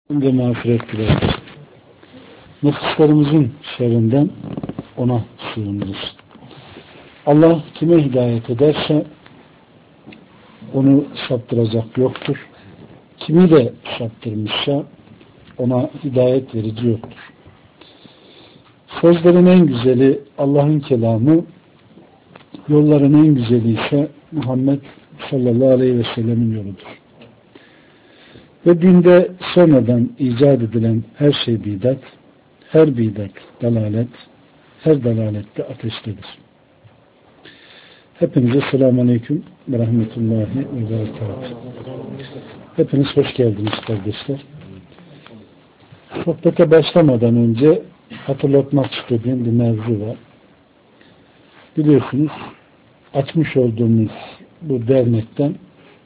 ve mağfiret dileriz. Nefislerimizin şerrinden ona sığınırız. Allah kime hidayet ederse onu saptıracak yoktur. Kimi de saptırmışsa ona hidayet verici yoktur. Sözlerin en güzeli Allah'ın kelamı, yolların en güzeli ise Muhammed sallallahu aleyhi ve sellemin yoludur. Ve dinde sonradan icat edilen her şey bidat, her bidat dalalet, her dalalet de ateştedir. Hepinize selamun aleyküm ve rahmetullahi ve berekatuhu. Hepiniz hoş geldiniz kardeşler. Sohbete başlamadan önce hatırlatmak istediğim bir mevzu var. Biliyorsunuz açmış olduğumuz bu dernekten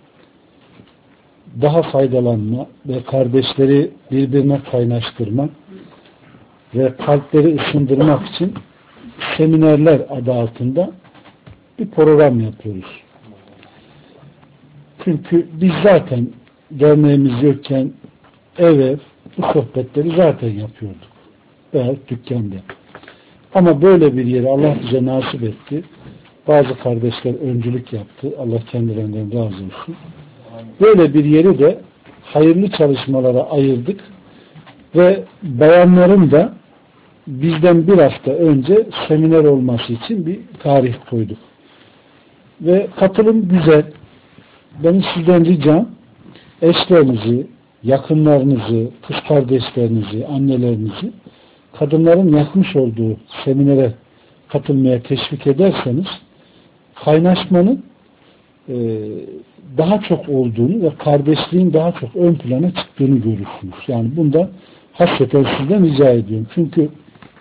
daha faydalanma ve kardeşleri birbirine kaynaştırmak ve kalpleri ısındırmak için seminerler adı altında bir program yapıyoruz. Çünkü biz zaten derneğimiz yokken ev bu sohbetleri zaten yapıyorduk. Veya dükkanda. Ama böyle bir yeri Allah bize nasip etti. Bazı kardeşler öncülük yaptı. Allah kendilerinden razı olsun. Böyle bir yeri de hayırlı çalışmalara ayırdık ve bayanların da bizden bir hafta önce seminer olması için bir tarih koyduk. Ve katılım güzel. Benim sizden ricam eşlerinizi, yakınlarınızı, kız kardeşlerinizi, annelerinizi kadınların yapmış olduğu seminere katılmaya teşvik ederseniz kaynaşmanın daha çok olduğunu ve kardeşliğin daha çok ön plana çıktığını görürsünüz. Yani bunda hasreten sizden rica ediyorum. Çünkü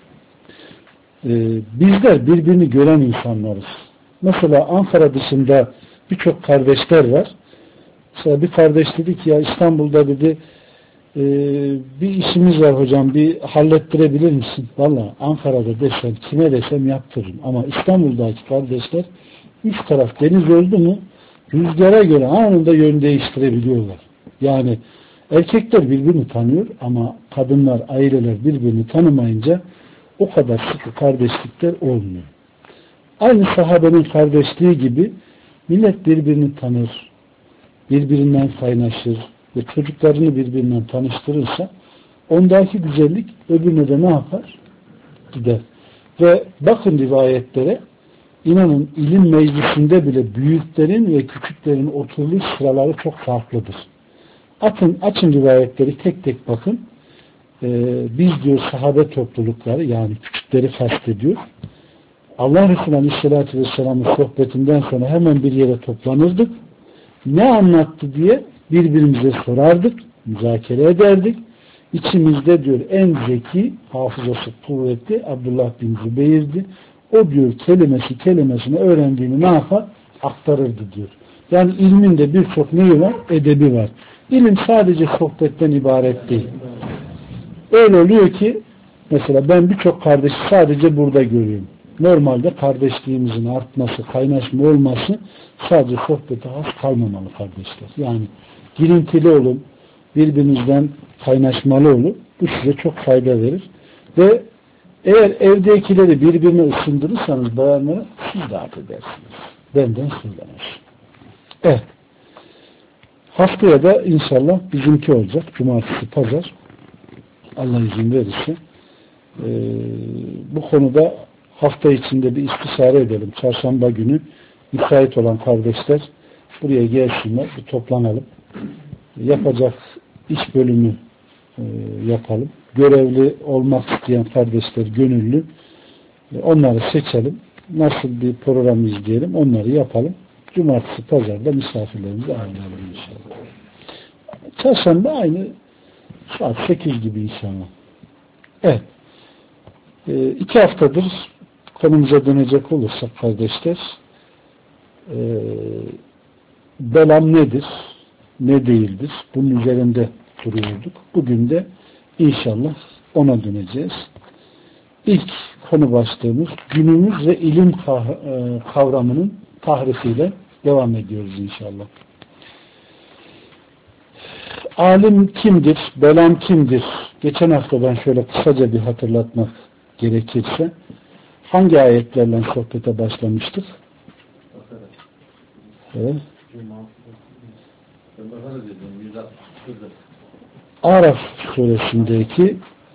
bizler birbirini gören insanlarız. Mesela Ankara dışında birçok kardeşler var. Mesela bir kardeş dedi ki ya İstanbul'da dedi bir işimiz var hocam, bir hallettirebilir misin? Vallahi Ankara'da desem, kime desem yaptırırım. Ama İstanbul'daki kardeşler üç taraf deniz oldu mu rüzgara göre anında yön değiştirebiliyorlar. Yani erkekler birbirini tanıyor ama kadınlar, aileler birbirini tanımayınca o kadar sıkı kardeşlikler olmuyor. Aynı sahabenin kardeşliği gibi millet birbirini tanır, birbirinden kaynaşır ve çocuklarını birbirinden tanıştırırsa ondaki güzellik öbürüne de ne yapar? Gider. Ve bakın rivayetlere, inanın ilim meclisinde bile büyüklerin ve küçüklerin oturduğu sıraları çok farklıdır. Açın rivayetleri tek tek bakın. Biz diyor sahabe toplulukları, yani küçükleri kastediyor. Allah Resulü Aleyhisselatü Vesselam'ın sohbetinden sonra hemen bir yere toplanırdık. Ne anlattı diye birbirimize sorardık, müzakere ederdik. İçimizde diyor en zeki, hafızası kuvvetli Abdullah bin Zübeyir'di. O diyor kelimesine öğrendiğini ne yapar? Aktarırdı diyor. Yani ilmin de birçok neyi var? Edebi var. İlim sadece sohbetten ibaret değil. Öyle oluyor ki mesela ben birçok kardeşi sadece burada görüyorum. Normalde kardeşliğimizin artması, kaynaşma olması sadece sohbete has kalmamalı kardeşler. Yani girintili olun, birbirinizden kaynaşmalı olun. Bu size çok fayda verir. Ve eğer evdekileri birbirine ısındırırsanız bayanlara siz rahat edersiniz. Benden söylenir. Evet. Haftaya da inşallah bizimki olacak. Cumartesi, pazar. Allah izin verirse. Bu konuda hafta içinde bir istişare edelim. Çarşamba günü müsait olan kardeşler buraya gelsinler, bir toplanalım. Yapacak iş bölümü yapalım. Görevli olmak isteyen kardeşler gönüllü. Onları seçelim. Nasıl bir program izleyelim onları yapalım. Cumartesi, pazarda misafirlerimizi ağırlayalım inşallah. Çarşamba aynı saat 8 gibi inşallah. Evet. 2 haftadır konumuza dönecek olursak kardeşler, belam nedir, ne değildir? Bunun üzerinde duruyorduk. Bugün de inşallah ona döneceğiz. İlk konu başlığımız günümüz ve ilim kavramının tahrifiyle devam ediyoruz inşallah. Alim kimdir? Belam kimdir? Geçen haftadan şöyle kısaca bir hatırlatmak gerekirse hangi ayetlerle sohbete başlamıştık? Evet. Araf suresindeki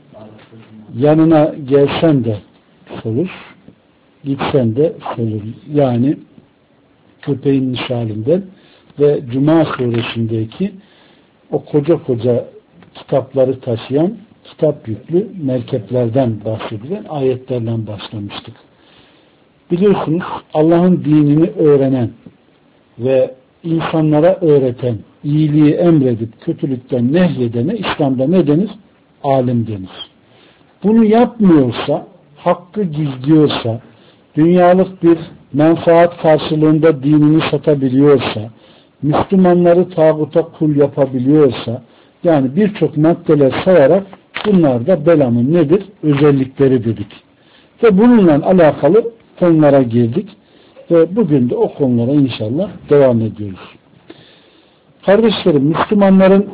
yanına gelsen de solur, gitsen de solur. Yani köpeğin misalinden ve Cuma suresindeki o koca koca kitapları taşıyan kitap yüklü merkeplerden bahsedilen ayetlerden başlamıştık. Biliyorsunuz Allah'ın dinini öğrenen ve insanlara öğreten, iyiliği emredip kötülükten nehyedene İslam'da ne denir? Alim denir. Bunu yapmıyorsa, hakkı gizliyorsa, dünyalık bir menfaat karşılığında dinini satabiliyorsa, Müslümanları tağuta kul yapabiliyorsa, yani birçok maddeler sayarak bunlar da belamın nedir? Özellikleri dedik. Ve bununla alakalı konulara girdik. Ve bugün de o konulara inşallah devam ediyoruz. Kardeşlerim, Müslümanların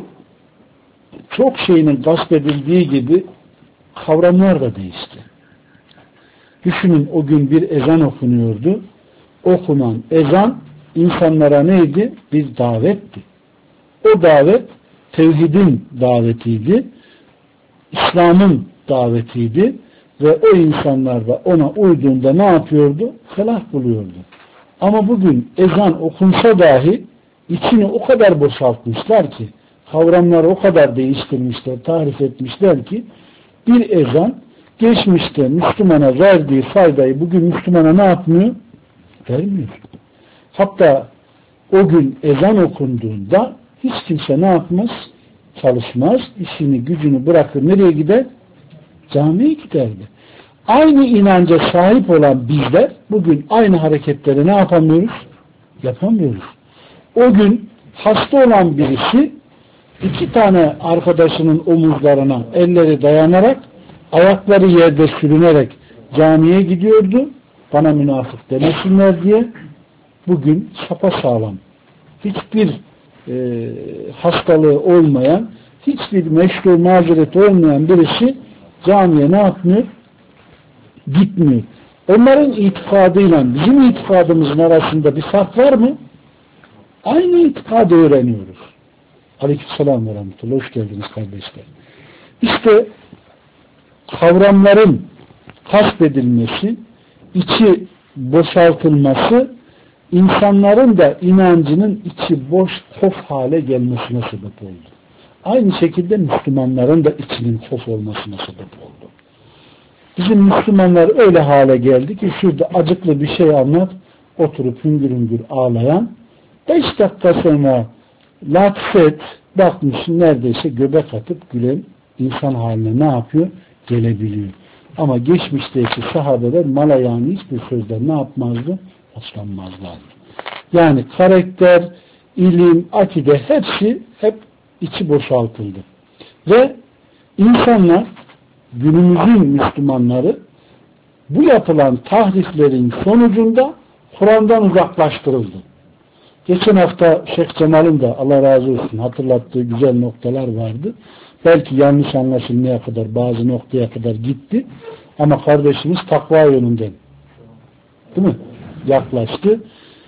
çok şeyinin gasp edildiği gibi kavramlar da değişti. Düşünün, o gün bir ezan okunuyordu. Okunan ezan insanlara neydi? Bir davetti. O davet tevhidin davetiydi. İslam'ın davetiydi. Ve o insanlar da ona uyduğunda ne yapıyordu? Felah buluyordu. Ama bugün ezan okunsa dahi içini o kadar boşaltmışlar ki, kavramları o kadar değiştirmişler, tarif etmişler ki bir ezan geçmişte Müslümana verdiği faydayı bugün Müslümana ne yapmıyor? Vermiyor. Hatta o gün ezan okunduğunda hiç kimse ne yapmaz? Çalışmaz. İşini gücünü bırakır. Nereye gider? Camiye giderdi. Aynı inanca sahip olan bizler bugün aynı hareketleri ne yapamıyoruz? Yapamıyoruz. O gün hasta olan birisi 2 tane arkadaşının omuzlarına elleri dayanarak, ayakları yerde sürünerek camiye gidiyordu. Bana münafık demesinler diye. Bugün sapasağlam, hiçbir hastalığı olmayan, hiçbir meşru mazereti olmayan birisi camiye ne yapmıyor? Gitmiyor. Onların itikadıyla bizim itikadımızın arasında bir fark var mı? Aynı itikadı öğreniyoruz. Aleykümselam ve rahmetullah. Hoş geldiniz kardeşler. İşte kavramların kasbedilmesi, içi boşaltılması, insanların da inancının içi boş, hof hale gelmesine sebep oldu. Aynı şekilde Müslümanların da içinin hof olmasına sebep oldu. Bizim Müslümanlar öyle hale geldi ki şurada acıklı bir şey anlat, oturup hüngür hüngür ağlayan, 5 dakika sonra latfet bakmışsın neredeyse göbek atıp gülen insan haline ne yapıyor? Gelebiliyor. Ama geçmişteki sahabeler malayani hiçbir sözden ne yapmazdı? Hoşlanmazlardı. Yani karakter, ilim, akide hepsi hep içi boşaltıldı. Ve insanlar, günümüzün Müslümanları bu yapılan tahriflerin sonucunda Kur'an'dan uzaklaştırıldı. Geçen hafta Şeyh Cemal'in de Allah razı olsun hatırlattığı güzel noktalar vardı. Belki yanlış anlaşılmaya kadar, bazı noktaya kadar gitti. Ama kardeşimiz takva yönünden, değil mi? Yaklaştı.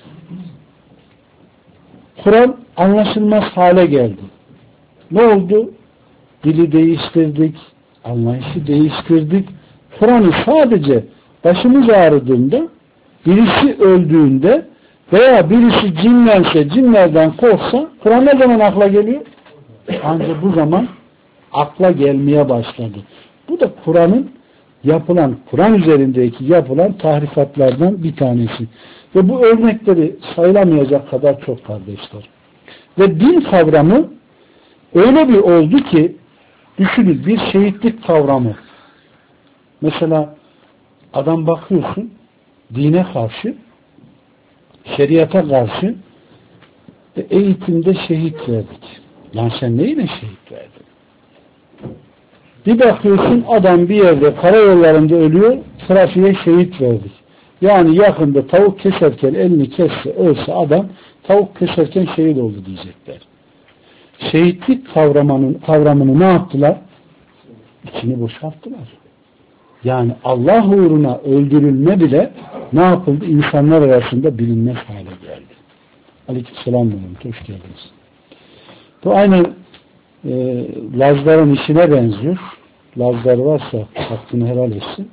Kur'an anlaşılmaz hale geldi. Ne oldu? Dili değiştirdik, anlayışı değiştirdik. Kur'an'ı sadece başımız ağrıdığında, birisi öldüğünde veya birisi cinlense, cinlerden korksa, Kur'an ne zaman akla geliyor? Ancak bu zaman akla gelmeye başladı. Bu da Kur'an'ın yapılan, Kur'an üzerindeki yapılan tahrifatlardan bir tanesi. Ve bu örnekleri sayılamayacak kadar çok kardeşler. Ve din kavramı öyle bir oldu ki, düşünün bir şehitlik kavramı. Mesela adam bakıyorsun, dine karşı, şeriata karşı eğitimde şehit verdik. Lan sen neyle şehit verdin? Bir bakıyorsun adam bir yerde karayollarında ölüyor, trafiğe şehit verdik. Yani yakında tavuk keserken elini kesse, ölse adam tavuk keserken şehit oldu diyecekler. şehitlik kavramını ne yaptılar? İçini boşalttılar. Yani Allah uğruna öldürülme bile ne yapıldı? İnsanlar arasında bilinmez hale geldi. Aleykümselam. Hoş geldiniz. Bu aynen Lazların işine benziyor. Lazlar varsa hakkını helal etsin.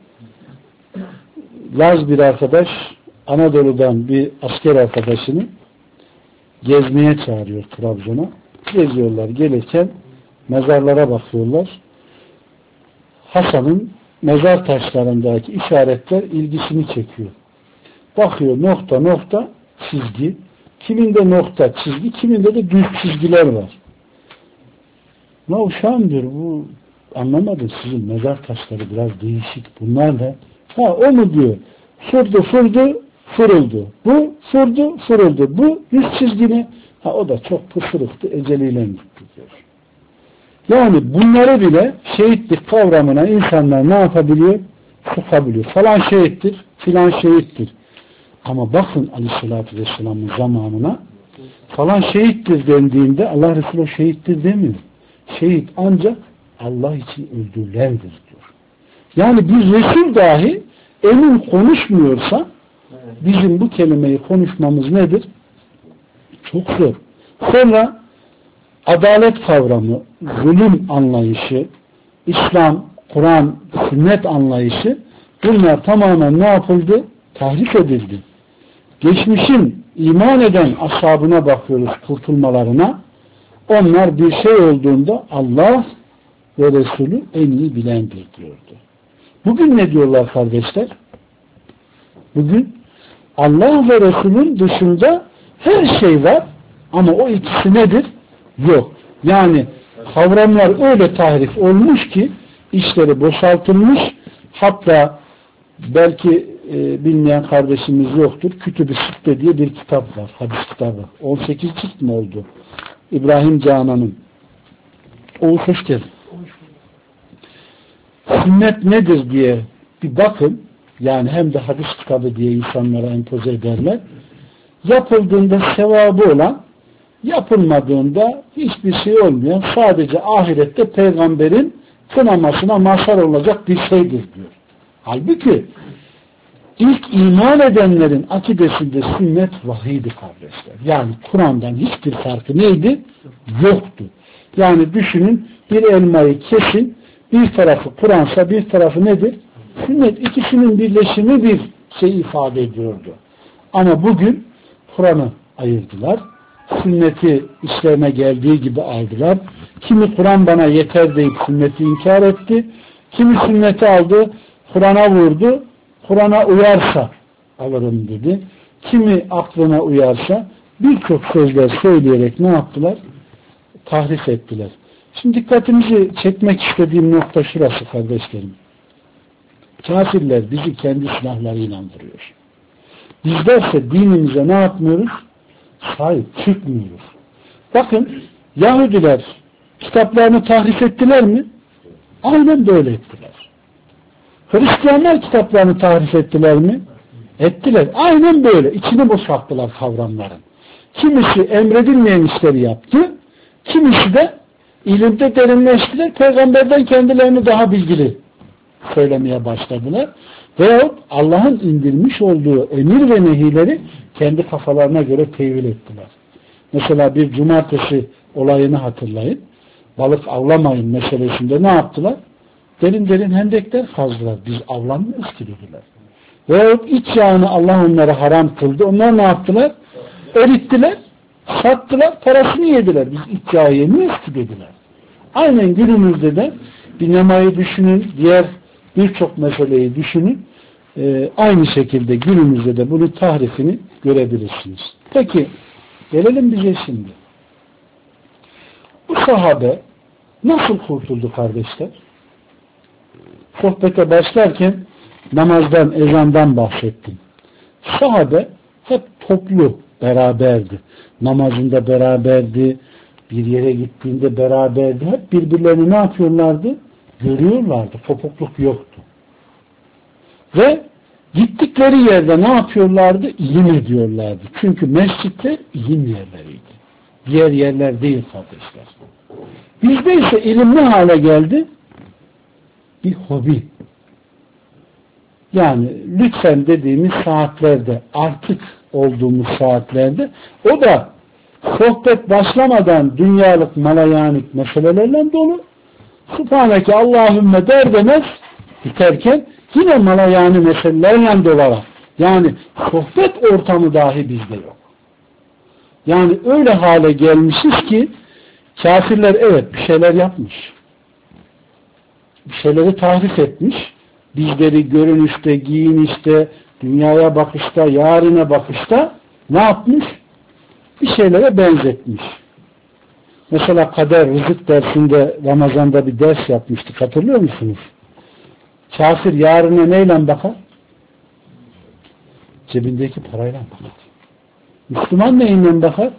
Laz bir arkadaş Anadolu'dan bir asker arkadaşını gezmeye çağırıyor Trabzon'a. Geziyorlar. Gelirken mezarlara bakıyorlar. Hasan'ın mezar taşlarındaki işaretler ilgisini çekiyor. Bakıyor nokta nokta çizgi. Kiminde nokta çizgi, kiminde de düz çizgiler var. Ne uşağım diyor, bu anlamadım, sizin mezar taşları biraz değişik. Bunlar ne? Ha o mu diyor. Fırdı fırıldı. Bu fırdı fırıldı. Bu düz çizgini. Ha o da çok pısırıktı. Eceliyle gitti diyor. Yani bunları bile şehitlik kavramına insanlar ne yapabiliyor? Sokabiliyor. Falan şehittir, filan şehittir. Ama bakın Aleyhisselatü Vesselam'ın zamanına falan şehittir dendiğinde Allah Resulü şehittir demiyor. Şehit ancak Allah için öldürülendir diyor. Yani bir Resul dahi emin konuşmuyorsa bizim bu kelimeyi konuşmamız nedir? Çok zor. Sonra adalet kavramı, zulüm anlayışı, İslam, Kur'an, sünnet anlayışı, bunlar tamamen ne yapıldı? Tahrif edildi. Geçmişin iman eden ashabına bakıyoruz, kurtulmalarına. Onlar bir şey olduğunda Allah ve Resulü en iyi bilendir diyordu. Bugün ne diyorlar kardeşler? Bugün Allah ve Resulün dışında her şey var ama o ikisi nedir? Yok. Yani kavramlar öyle tahrif olmuş ki işleri boşaltılmış, hatta belki bilmeyen kardeşimiz yoktur. Kütüb-i Sitte diye bir kitap var. Hadis kitabı. 18 cilt mi oldu? İbrahim Canan'ın. Oğuz hoş geldin. Sünnet nedir diye bir bakın. Yani hem de hadis kitabı diye insanlara empoze ederler. Yapıldığında sevabı olan, yapılmadığında hiçbir şey olmayan, sadece ahirette peygamberin kınamasına mazhar olacak bir şeydir diyor. Halbuki İlk iman edenlerin akidesinde sünnet vahiydi kardeşler. Yani Kur'an'dan hiçbir farkı neydi? Yoktu. Yani düşünün, bir elmayı kesin, bir tarafı Kur'ansa bir tarafı nedir? Sünnet. İkisinin birleşimi bir şey ifade ediyordu. Ama bugün Kur'an'ı ayırdılar. Sünneti işlerine geldiği gibi aldılar. Kimi Kur'an bana yeter deyip sünneti inkar etti. Kimi sünneti aldı, Kur'an'a vurdu. Kur'an'a uyarsa alırım dedi. Kimi aklına uyarsa birçok sözler söyleyerek ne yaptılar? Tahrif ettiler. Şimdi dikkatimizi çekmek istediğim nokta şurası kardeşlerim. Kafirler bizi kendi silahlarıyla vuruyor. Bizlerse dinimize ne yapmıyoruz? Sahip çıkmıyoruz. Bakın Yahudiler kitaplarını tahrif ettiler mi? Aynen böyle ettiler. Hristiyanlar kitaplarını tahrif ettiler mi? Ettiler. Aynen böyle. İçini boşalttılar kavramların. Kimisi emredilmeyen işleri yaptı. Kimisi de ilimde derinleştiler. Peygamberden kendilerini daha bilgili söylemeye başladılar. Veyahut Allah'ın indirmiş olduğu emir ve nehileri kendi kafalarına göre tevil ettiler. Mesela bir cumartesi olayını hatırlayın. Balık avlamayın meselesinde ne yaptılar? Derin derin hendekler kazdılar. Biz avlanmıyoruz ki dediler. Veyahut iç yağını Allah onlara haram kıldı. Onlar ne yaptılar? Erittiler, sattılar, parasını yediler. Biz iç yağı yemiyoruz ki dediler. Aynen günümüzde de binemayı düşünün, diğer birçok meseleyi düşünün. Aynı şekilde günümüzde de bunun tahrifini görebilirsiniz. Peki, gelelim bize şimdi. Bu sahabe nasıl kurtuldu kardeşler? Sohbete başlarken namazdan, ezandan bahsettim. Sahabe hep toplu beraberdi. Namazında beraberdi, bir yere gittiğinde beraberdi. Hep birbirlerini ne yapıyorlardı? Görüyorlardı. Kopukluk yoktu. Ve gittikleri yerde ne yapıyorlardı? İlim ediyorlardı. Çünkü mescitler ilim yerleriydi. diğer yerler değil kardeşler. Bizde ise ilim ne hale geldi? Bir hobi. Yani lütfen dediğimiz saatlerde, artık olduğumuz saatlerde, o da sohbet başlamadan dünyalık malayanik meselelerle dolu. Subhaneke Allahümme der demez biterken yine malayani meselelerle dolarak. Yani sohbet ortamı dahi bizde yok. Yani öyle hale gelmişiz ki kafirler evet bir şeyler yapmış. Bir şeyleri tahrif etmiş. Bizleri görünüşte, giyinişte, dünyaya bakışta, yarine bakışta ne yapmış? Bir şeylere benzetmiş. Mesela kader, rızık dersinde Ramazan'da bir ders yapmıştık. Hatırlıyor musunuz? Kafir yarine neyle bakar? Cebindeki parayla bakar. Müslüman neyle bakar?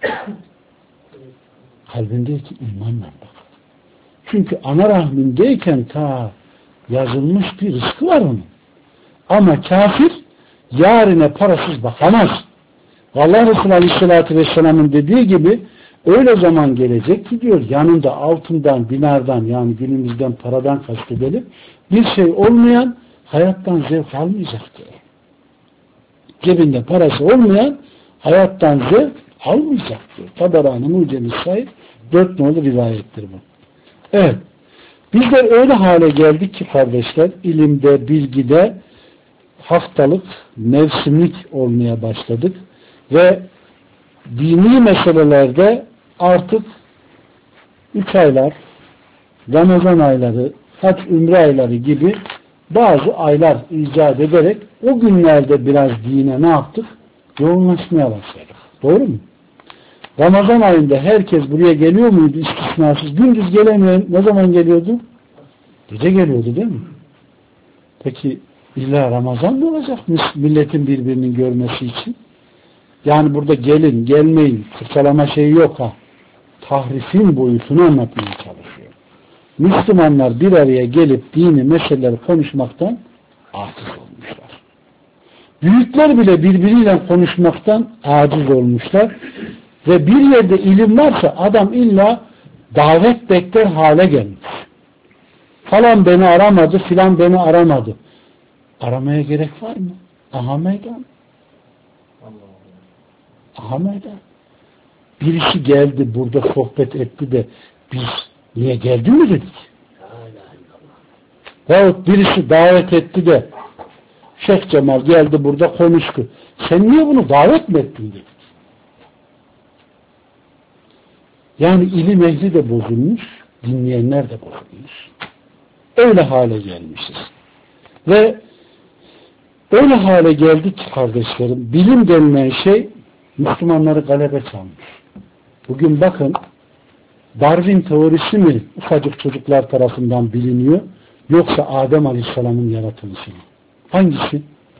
Kalbindeki imanla bakar. Çünkü ana rahmindeyken ta yazılmış bir rızkı var onun. Ama kafir yarine parasız bakamaz. Allah Resulü Aleyhisselatü Vesselam'ın dediği gibi öyle zaman gelecek ki diyor yanında altından, dinardan yani günümüzden paradan kastedelim bir şey olmayan hayattan zevk almayacak diyor. Cebinde parası olmayan hayattan zevk almayacak diyor. Taberani Mucem-i Said 4 nolu rivayettir bu. Evet. Bizler öyle hale geldik ki kardeşler ilimde, bilgide haftalık, mevsimlik olmaya başladık ve dini meselelerde artık 3 aylar, Ramazan ayları, hac ümre ayları gibi bazı aylar icat ederek o günlerde biraz dine ne yaptık? Yoğunlaşmaya başladık. Doğru mu? Ramazan ayında herkes buraya geliyor muydu istisnasız? Gündüz gelemeyen ne zaman geliyordu? Gece geliyordu değil mi? Peki illa Ramazan mı olacakmış milletin birbirini görmesi için? Yani burada gelin, gelmeyin, fırçalama şeyi yok ha. Tahrifin boyutunu anlatmaya çalışıyor. Müslümanlar bir araya gelip dini meseleleri konuşmaktan aciz olmuşlar. Büyükler bile birbiriyle konuşmaktan aciz olmuşlar. Ve bir yerde ilim varsa adam illa davet bekler hale gelmiş. Falan beni aramadı, filan beni aramadı. Aramaya gerek var mı? Aha meydan. Aha meydan. Birisi geldi burada sohbet etti de biz niye geldi mi dedik? Veyahut birisi davet etti de Şeyh Cemal geldi burada konuştu. Sen niye bunu davet mi ettin dedik. Yani ilim ehli de bozulmuş, dinleyenler de bozulmuş. Öyle hale gelmişiz. Ve öyle hale geldik ki kardeşlerim, bilim denilen şey Müslümanları galebe çalmış. Bugün bakın, Darwin teorisi mi ufacık çocuklar tarafından biliniyor, yoksa Adem Aleyhisselam'ın yaratılışı mı? Hangisi?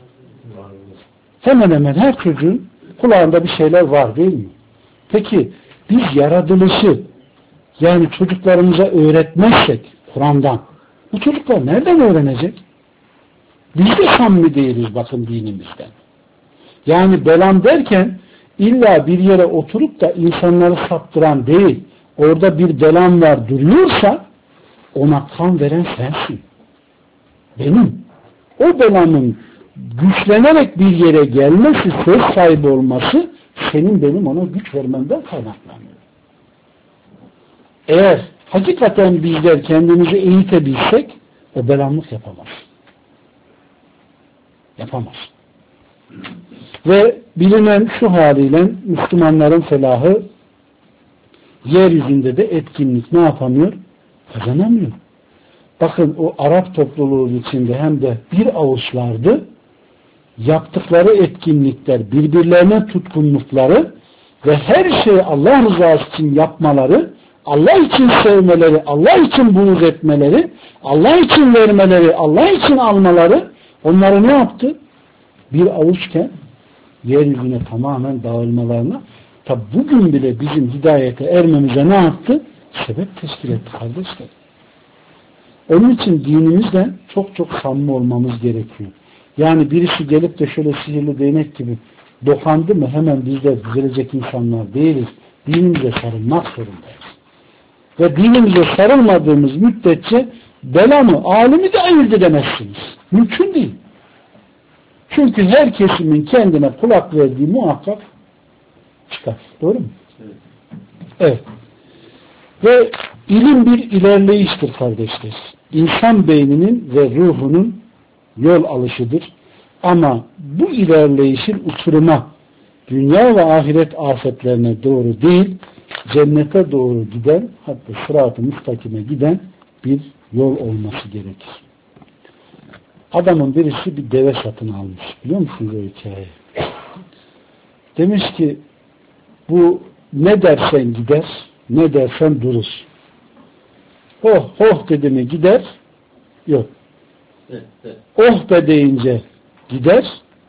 Hemen hemen her çocuğun kulağında bir şeyler var değil mi? Peki, biz yaratılışı yani çocuklarımıza öğretmezsek Kur'an'dan bu çocuklar nereden öğrenecek? Biz de samimi değiliz bakın dinimizden. Yani belam derken illa bir yere oturup da insanları saptıran değil, orada bir belam var duruyorsa ona kan veren sensin. Benim. O belamın güçlenerek bir yere gelmesi, söz sahibi olması senin benim ona güç vermemden kaynaklanıyor. Eğer hakikaten bizler kendimizi eğitebilsek o belamlık yapamaz. Yapamaz. Ve bilinen şu haliyle Müslümanların felahı yeryüzünde de etkinlik ne yapamıyor? Kazanamıyor. Bakın o Arap topluluğu içinde hem de bir avuçlardı. Yaptıkları etkinlikler, birbirlerine tutkunlukları ve her şeyi Allah rızası için yapmaları, Allah için sevmeleri, Allah için buğz etmeleri, Allah için vermeleri, Allah için almaları onları ne yaptı? Bir avuçken yeryüzüne tamamen dağılmalarına tabi bugün bile bizim hidayete ermemize ne yaptı? Sebep teşkil etti kardeşler. Onun için dinimizden çok çok samimi olmamız gerekiyor. Yani birisi gelip de şöyle sihirli değnek gibi dokandı mı hemen bizler düzelecek insanlar değiliz. dinimize sarılmak zorundayız. Ve dinimize sarılmadığımız müddetçe belamı, alimi de ayırt edemezsiniz. Mümkün değil. Çünkü her kesimin kendine kulak verdiği muhakkak çıkar. Doğru mu? Evet. Ve ilim bir ilerleyiştir kardeşler. İnsan beyninin ve ruhunun yol alışıdır. Ama bu ilerleyişin uçuruma, dünya ve ahiret afetlerine doğru değil, cennete doğru giden, hatta sırat-ı müstakime giden bir yol olması gerekir. Adamın birisi bir deve satın almış. Biliyor musunuz o hikayeyi? Demiş ki bu ne dersen gider, ne dersen durur. Oh, oh dedi mi gider, yok. Oh be deyince gider,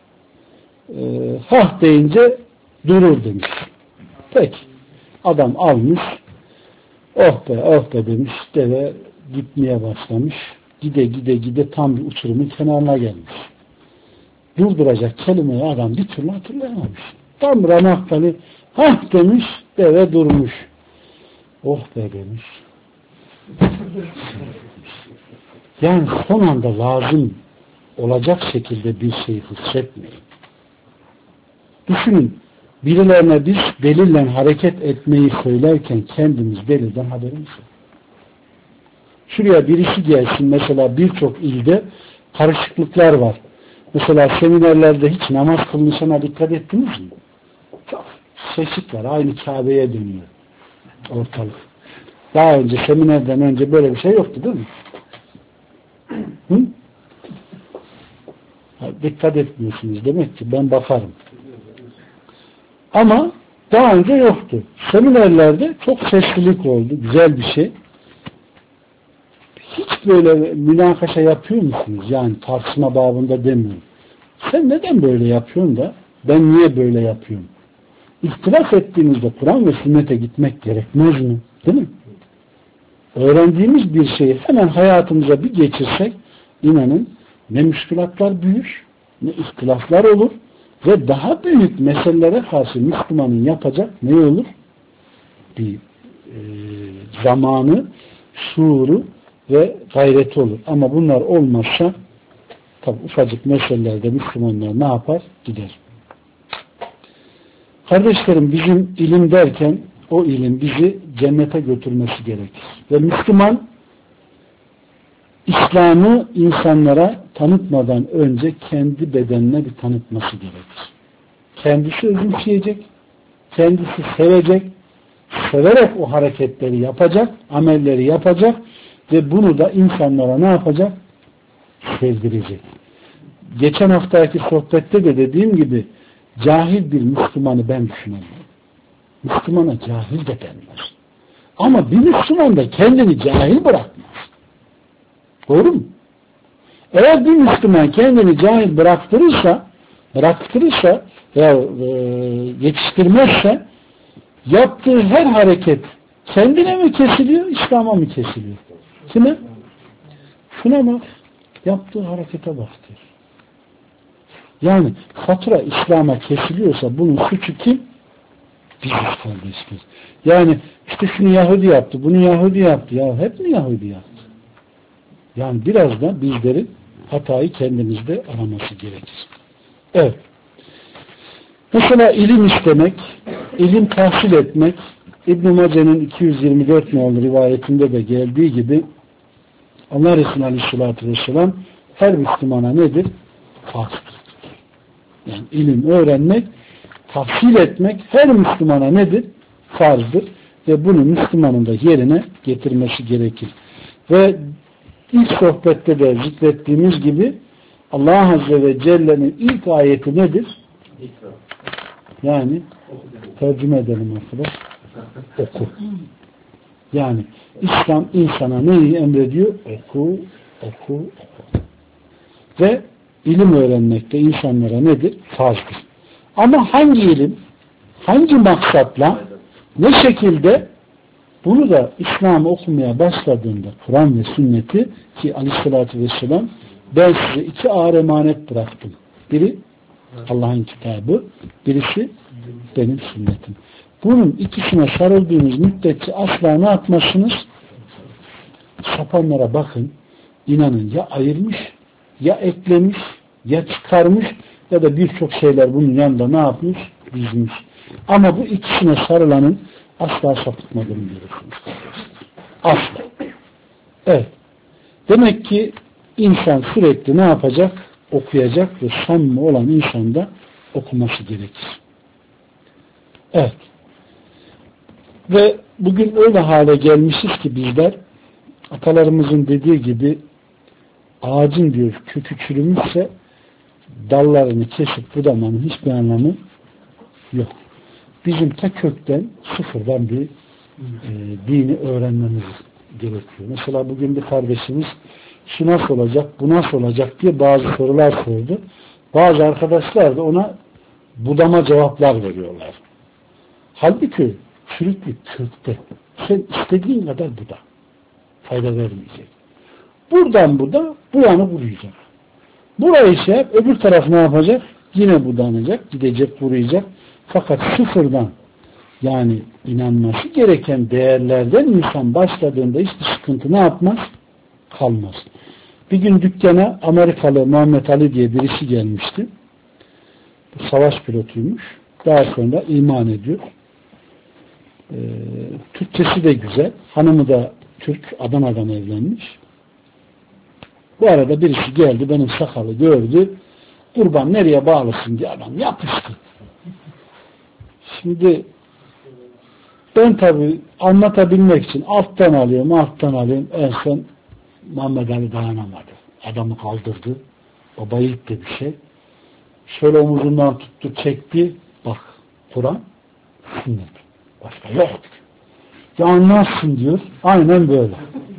hah deyince durur demiş. Peki. Adam almış, oh be, oh be demiş, deve gitmeye başlamış. Gide gide gide tam bir uçurumun kenarına gelmiş. Durduracak kelimeyi adam bir türlü hatırlayamamış. Tam ramaktalı hah demiş, deve durmuş. Oh be demiş. Yani son anda lazım olacak şekilde bir şey hissetmeyin. Düşünün, birilerine biz delille hareket etmeyi söylerken kendimiz delilden haberimiz yok. Şuraya birisi gelsin, mesela birçok ilde karışıklıklar var. Mesela seminerlerde hiç namaz kılınışına dikkat ettiniz mi? Çok şaşık var, aynı Kabe'ye dönüyor ortalık. Daha önce, seminerden önce böyle bir şey yoktu değil mi? Hı? Dikkat etmiyorsunuz demek ki, ben bakarım. Ama daha önce yoktu. Seminerlerde çok seslilik oldu, güzel bir şey. Hiç böyle münakaşa yapıyor musunuz? Yani tartışma babında demiyorum. Sen neden böyle yapıyorsun da ben niye böyle yapıyorum? İhtilaf ettiğinizde Kur'an ve sünnete gitmek gerekmez mi? Değil mi? Öğrendiğimiz bir şeyi hemen hayatımıza bir geçirsek inanın ne müşkülatlar büyür, ne ihtilaflar olur ve daha büyük meselelere karşı Müslümanın yapacak ne olur? Bir zamanı, şuuru ve gayreti olur. Ama bunlar olmazsa tabi ufacık meselelerde Müslümanlar ne yapar? Gider. Kardeşlerim, bizim ilim derken o ilim bizi cennete götürmesi gerekir. Ve Müslüman İslam'ı insanlara tanıtmadan önce kendi bedenine bir tanıtması gerekir. Kendisi özümseyecek, kendisi sevecek, severek o hareketleri yapacak, amelleri yapacak ve bunu da insanlara ne yapacak? Sevdirecek. Geçen haftaki sohbette de dediğim gibi cahil bir Müslümanı ben düşünemiyorum. Müslümana cahil de denmez. Ama bir Müslüman da kendini cahil bırakmaz. Doğru mu? Eğer bir Müslüman kendini cahil bıraktırırsa veya yetiştirmezse yaptığı her hareket kendine mi kesiliyor, İslam'a mı kesiliyor? Kime? Şuna bak. Yaptığı harekete bak diyor. Yani fatura İslam'a kesiliyorsa bunun suçu kim? Biziz kardeşler. Yani işte şunu Yahudi yaptı, bunu Yahudi yaptı. Ya hep mi Yahudi yaptı? Yani biraz da bizlerin hatayı kendimizde araması gerekir. Evet. Mesela ilim istemek, ilim tahsil etmek, İbn-i Mace'nin 224 nolu rivayetinde de geldiği gibi Allah Resulü Aleyhisselatü Vesselam her Müslümana nedir? Farzdır. Yani ilim öğrenmek, tahsil etmek her Müslümana nedir? Farzdır. Ve bunu Müslümanın da yerine getirmesi gerekir. Ve ilk sohbette de zikrettiğimiz gibi Allah Azze ve Celle'nin ilk ayeti nedir? Yani tercüme edelim arkadaş. Oku. Yani İslam insana neyi emrediyor? Oku, oku, oku. Ve ilim öğrenmek de insanlara nedir? Farzdır. Ama hangi ilim, hangi maksatla, ne şekilde bunu da İslam'ı okumaya başladığında Kur'an ve sünneti ki Aleyhisselatü Vesselam ben size iki ağır emanet bıraktım. Biri Allah'ın kitabı, birisi benim sünnetim. Bunun ikisine sarıldığınız müddetçe asla ne yapmazsınız? Sapanlara bakın, inanın ya ayırmış, ya eklemiş, ya çıkarmış ya da birçok şeyler bunun yanında ne yapmış? Dizmiş. Ama bu ikisine sarılanın asla sapıtmadığını görürsünüz. Asla. Evet. Demek ki insan sürekli ne yapacak? Okuyacak ve samimi olan insan da okuması gerekir. Evet. Ve bugün öyle hale gelmişiz ki bizler, atalarımızın dediği gibi, ağacın diyor kökü çürümüşse dallarını kesip budamanın hiçbir anlamı yok. Bizim ta kökten sıfırdan bir dini öğrenmemiz gerekiyor. Mesela bugün bir kardeşimiz şu nasıl olacak, bu nasıl olacak diye bazı sorular sordu. Bazı arkadaşlar da ona budama cevaplar veriyorlar. Halbuki çürüklük kökte. Sen istediğin kadar buda. Fayda vermeyecek. Buradan buda, bu yanı kuruyacak. Burayı şey yap, öbür taraf ne yapacak? Yine budanacak, gidecek, kuruyacak. Fakat sıfırdan, yani inanması gereken değerlerden insan başladığında hiçbir sıkıntı ne yapmaz? Kalmaz. Bir gün dükkana Amerikalı Muhammed Ali diye birisi gelmişti. Bu savaş pilotuymuş. Daha sonra iman ediyor. Türkçesi de güzel. Hanımı da Türk, Adana'dan evlenmiş. Bu arada birisi geldi, benim sakalı gördü. Kurban nereye bağlısın diye adam yapıştı. Şimdi ben tabi anlatabilmek için alttan alıyorum. En son Muhammed Ali dayanamadı. Adamı kaldırdı. O bayık bir şey. Şöyle omuzundan tuttu, çekti. Bak, Kur'an, sünnet. Başka yok. Ya anlarsın diyor. Aynen böyle.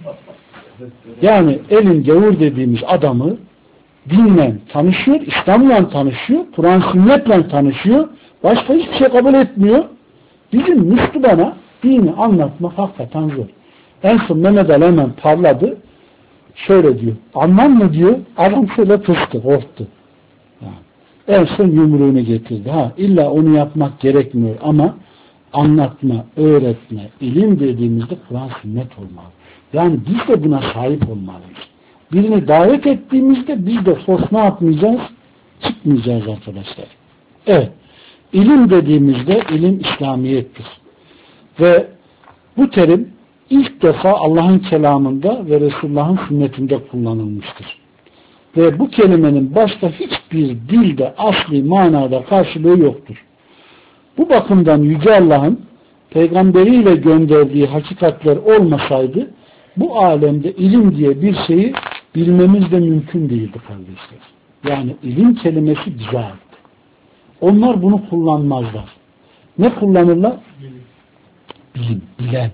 Yani elin gavur dediğimiz adamı dinle tanışıyor, İslam'la tanışıyor, Kur'an sünnetle tanışıyor. Başka hiçbir şey kabul etmiyor. Bizim Müslümana dini anlatmak hakikaten zor. En son Mehmet Ali hemen parladı. Şöyle diyor. Anlam mı diyor? Adam şöyle fıstı, korktu. Yani en son yumruğunu getirdi. İlla onu yapmak gerekmiyor ama anlatma, öğretme, ilim dediğimizde Kur'an sünnet olmalı. Yani biz de buna sahip olmalıyız. Birini davet ettiğimizde biz de sos ne yapmayacağız? Çıkmayacağız arkadaşlar. Evet. İlim dediğimizde ilim İslamiyettir. Ve bu terim ilk defa Allah'ın kelamında ve Resulullah'ın sünnetinde kullanılmıştır. Ve bu kelimenin başka hiçbir dilde asli manada karşılığı yoktur. Bu bakımdan Yüce Allah'ın peygamberiyle gönderdiği hakikatler olmasaydı bu alemde ilim diye bir şeyi bilmemiz de mümkün değildi kardeşler. Yani ilim kelimesi bize ait. Onlar bunu kullanmazlar. Ne kullanırlar? Bilim, bilen.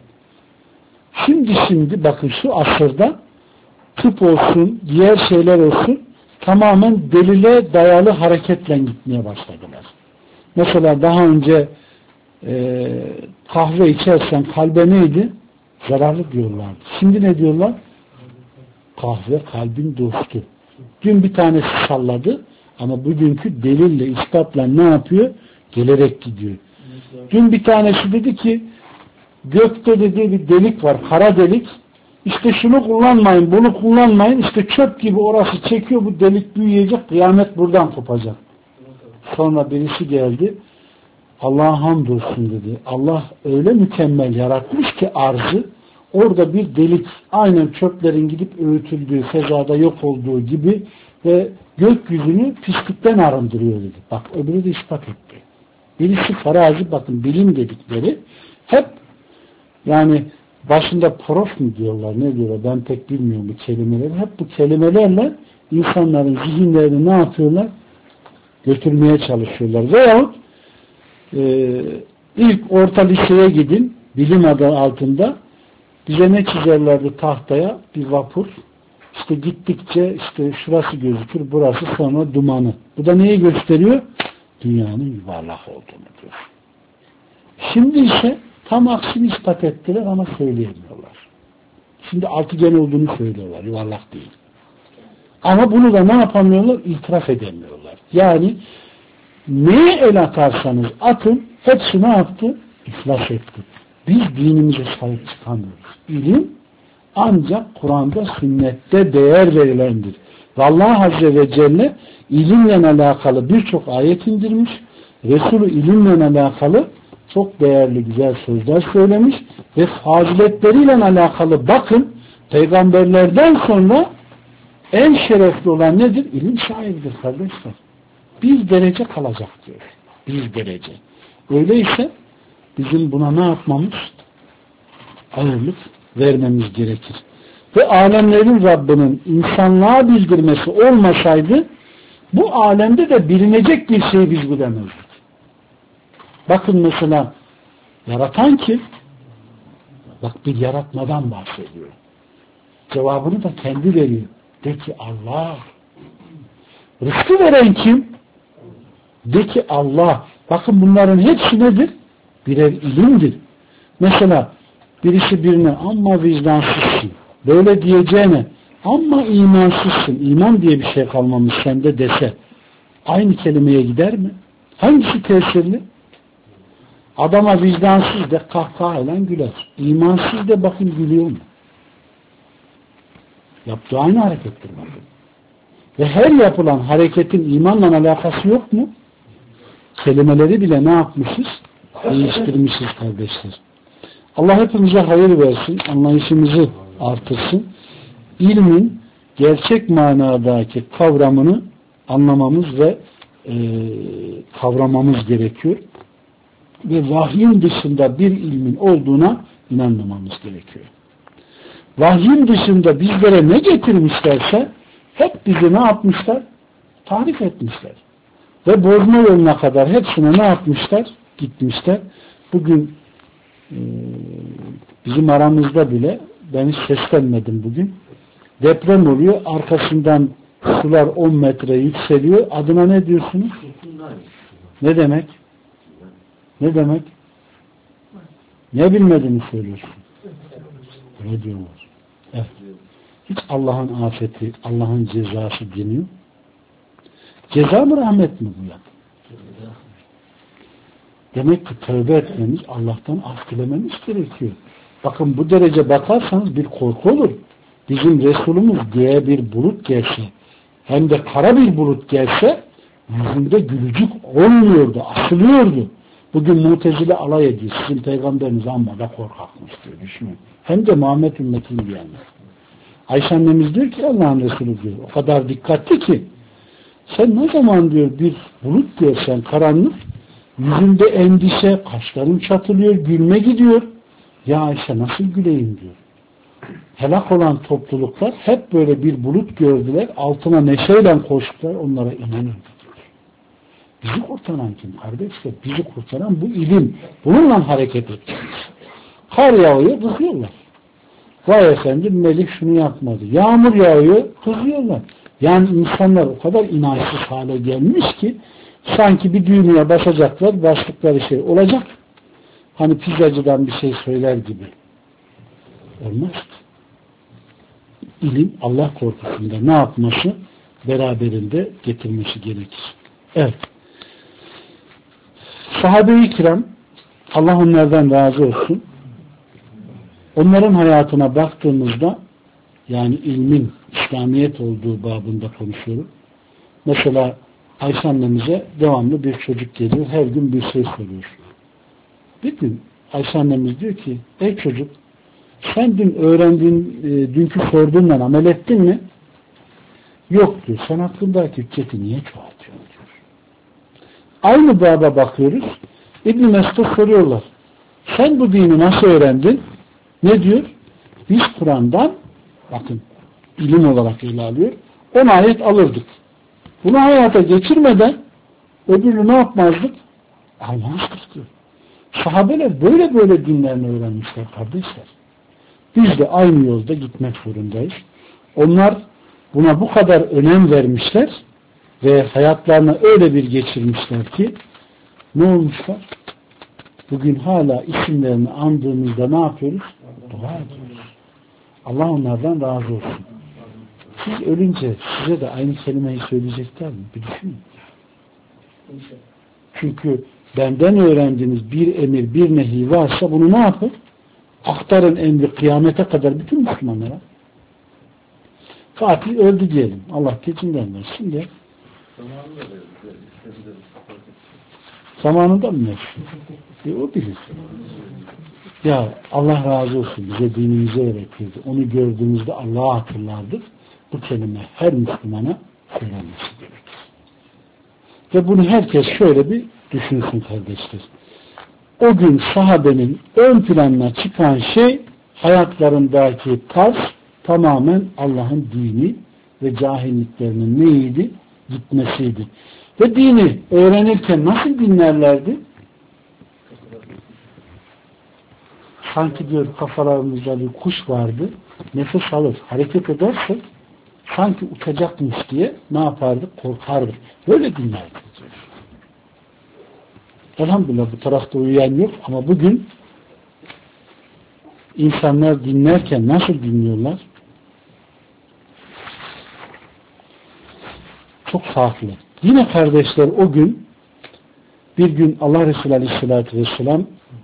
Şimdi bakın şu asırda tıp olsun, diğer şeyler olsun tamamen delile dayalı hareketle gitmeye başladılar. Mesela daha önce kahve içersen kalbe neydi? Zararlı diyorlardı. Şimdi ne diyorlar? Kahve kalbin dostu. Dün bir tanesi salladı ama bugünkü delille, ispatla ne yapıyor? Gelerek gidiyor. Dün bir tanesi dedi ki gökte dediği bir delik var, kara delik. İşte şunu kullanmayın, bunu kullanmayın. İşte çöp gibi orası çekiyor, bu delik büyüyecek, kıyamet buradan kopacak. Sonra birisi geldi. Allah'a hamdolsun dedi. Allah öyle mükemmel yaratmış ki arzı, orada bir delik, aynen çöplerin gidip öğütüldüğü, fezada yok olduğu gibi ve gökyüzünü pislikten arındırıyor dedi. Bak öbürü de ispat etti. Birisi farazi, bakın bilim dedikleri hep yani başında prof mu diyorlar, ne diyorlar, ben pek bilmiyorum bu kelimeleri. Hep bu kelimelerle insanların zihinlerini ne yapıyorlar? Götürmeye çalışıyorlar. Veyahut ilk orta liseye gidin, bilim adı altında bize ne çizerlerdi tahtaya? Bir vapur. İşte gittikçe işte şurası gözükür, burası, sonra dumanı. Bu da neyi gösteriyor? Dünyanın yuvarlak olduğunu diyor. Şimdi ise tam aksini ispat ettiler ama söyleyemiyorlar. Şimdi altıgen olduğunu söylüyorlar, yuvarlak değil. Ama bunu da ne yapamıyorlar? İtiraf edemiyorlar. Yani neye el atarsanız atın, hepsi ne yaptı? iflas etti. Biz dinimize sahip çıkamıyoruz. İlim ancak Kur'an'da, sünnette değer verilendir. Ve Allah Azze ve Celle ilimle alakalı birçok ayet indirmiş. Resulü ilimle alakalı çok değerli güzel sözler söylemiş ve faziletleriyle alakalı bakın peygamberlerden sonra en şerefli olan nedir? İlim sahibidir kardeşler. Bir derece kalacak diyor. Bir derece. Öyleyse bizim buna ne yapmamız? Ağırlık vermemiz gerekir. Ve alemlerin Rabbinin insanlığa bildirmesi olmasaydı bu alemde de bilinecek bir şey biz bilemezdik. Bakın mesela yaratan kim? Bak bir yaratmadan bahsediyor. Cevabını da kendi veriyor. De ki Allah. Rızkı veren kim? De ki Allah. Bakın bunların hepsi nedir? Birer ilimdir. Mesela birisi birine amma vicdansızsın, böyle diyeceğine amma imansızsın, iman diye bir şey kalmamış sende dese aynı kelimeye gider mi? Hangisi tesirli? Adama vicdansız de kahkahayla güler. İmansız de bakın gülüyor mu? Yaptığı aynı harekettir bakın. Ve her yapılan hareketin imanla alakası yok mu? Kelimeleri bile ne yapmışız? Değiştirmişiz kardeşler. Allah hepimize hayır versin, anlayışımızı artırsın. İlmin gerçek manadaki kavramını anlamamız ve kavramamız gerekiyor. Ve vahyin dışında bir ilmin olduğuna inanmamamız gerekiyor. Vahyin dışında bizlere ne getirmişlerse hep bizi ne yapmışlar? Tarif etmişler. Ve bozma yoluna kadar hepsine ne yapmışlar? Gitmişler. Bugün bizim aramızda bile ben hiç seslenmedim bugün. Deprem oluyor. Arkasından sular 10 metre yükseliyor. Adına ne diyorsunuz? Ne demek? Ne demek? Ne bilmediğini söylüyorsun. Öyle diyorlar. Evet. Hiç Allah'ın afeti, Allah'ın cezası deniyor. Ceza mı rahmet mi bu ya? Demek ki tövbe etmemiz, Allah'tan af dilememiz gerekiyor. Bakın bu derece bakarsanız bir korku olur. Bizim Resulümüz göğe bir bulut gelse, hem de kara bir bulut gelse, yüzünde gülücük olmuyordu, asılıyordu. Bugün Mutezile alay ediyor. Sizin peygamberiniz amma da korkakmış diyor. Düşünün. Hem de Muhammed ümmetinin diyenler. Ayşe annemiz diyor ki Allah'ın Resulü diyor. O kadar dikkatli ki sen ne zaman diyor bir bulut görsen karanlık, yüzünde endişe, kaşların çatılıyor, gülme gidiyor. Ya Ayşe nasıl güleyim diyor. Helak olan topluluklar hep böyle bir bulut gördüler, altına neşeyle koştular, onlara inanın diyor. Bizi kurtaran kim kardeşler? Bizi kurtaran bu ilim. Bununla hareket edeceğiz. Kar yağıyor, kızıyorlar. Vay efendim Melih şunu yapmadı. Yağmur yağıyor, kızıyorlar. Yani insanlar o kadar inançsız hale gelmiş ki sanki bir düğmeye basacaklar, bastıkları şey olacak. Hani pizzacıdan bir şey söyler gibi. Olmaz. İlim Allah korkusunda ne yapması? Beraberinde getirmesi gerekir. Evet. Sahabe-i kiram, Allah onlardan razı olsun. Onların hayatına baktığımızda yani ilmin İslamiyet olduğu babında konuşuyorum. Mesela Ayşe annemize devamlı bir çocuk geliyor. Her gün bir şey soruyor. Bir gün Ayşe annemiz diyor ki ey çocuk sen dün öğrendiğin dünkü sorduğundan amel ettin mi? Yok diyor. Sen aklındaki hücceti niye çoğaltıyorsun diyor. Aynı baba bakıyoruz. İbn-i Mesud'a soruyorlar. Sen bu dini nasıl öğrendin? Ne diyor? Biz Kur'an'dan bakın ilim olarak ele alıyor. 10 ayet alırdık. Bunu hayata geçirmeden öbürünü ne yapmazdık? Almazdık diyor. Sahabeler böyle dinlerini öğrenmişler kardeşler. Biz de aynı yolda gitmek zorundayız. Onlar buna bu kadar önem vermişler ve hayatlarına öyle bir geçirmişler ki ne olmuşlar? Bugün hala isimlerini andığımızda ne yapıyoruz? Dua ediyoruz. Allah onlardan razı olsun. Siz ölünce size de aynı kelimeyi söyleyecekler mi? Bir düşünün. Çünkü benden öğrendiğiniz bir emir, bir nehi varsa bunu ne yapın? Aktarın emri kıyamete kadar bütün Müslümanlara. Katil öldü diyelim. Allah gecinden versin de. Zamanında mı versin? O bilir. Ya Allah razı olsun bize dinimizi öğretirdi. Onu gördüğümüzde Allah'ı hatırlardık. Bu kelime her Müslümana söylenmesi gerekir. Ve bunu herkes şöyle bir düşünsün kardeşler. O gün sahabenin ön planına çıkan şey hayatlarındaki tarz tamamen Allah'ın dini ve cahilliklerinin neydi? Gitmesiydi. Ve dini öğrenirken nasıl dinlerlerdi? Sanki diyor kafalarımızda bir kuş vardı. Nefes alır, hareket edersek sanki uçacakmış diye ne yapardık? Korkardık. Böyle dinlerdik. Elhamdülillah bu tarafta uyuyan yok ama bugün insanlar dinlerken nasıl dinliyorlar? Çok farklı. Yine kardeşler o gün bir gün Allah Resulü Aleyhisselatü Vesselam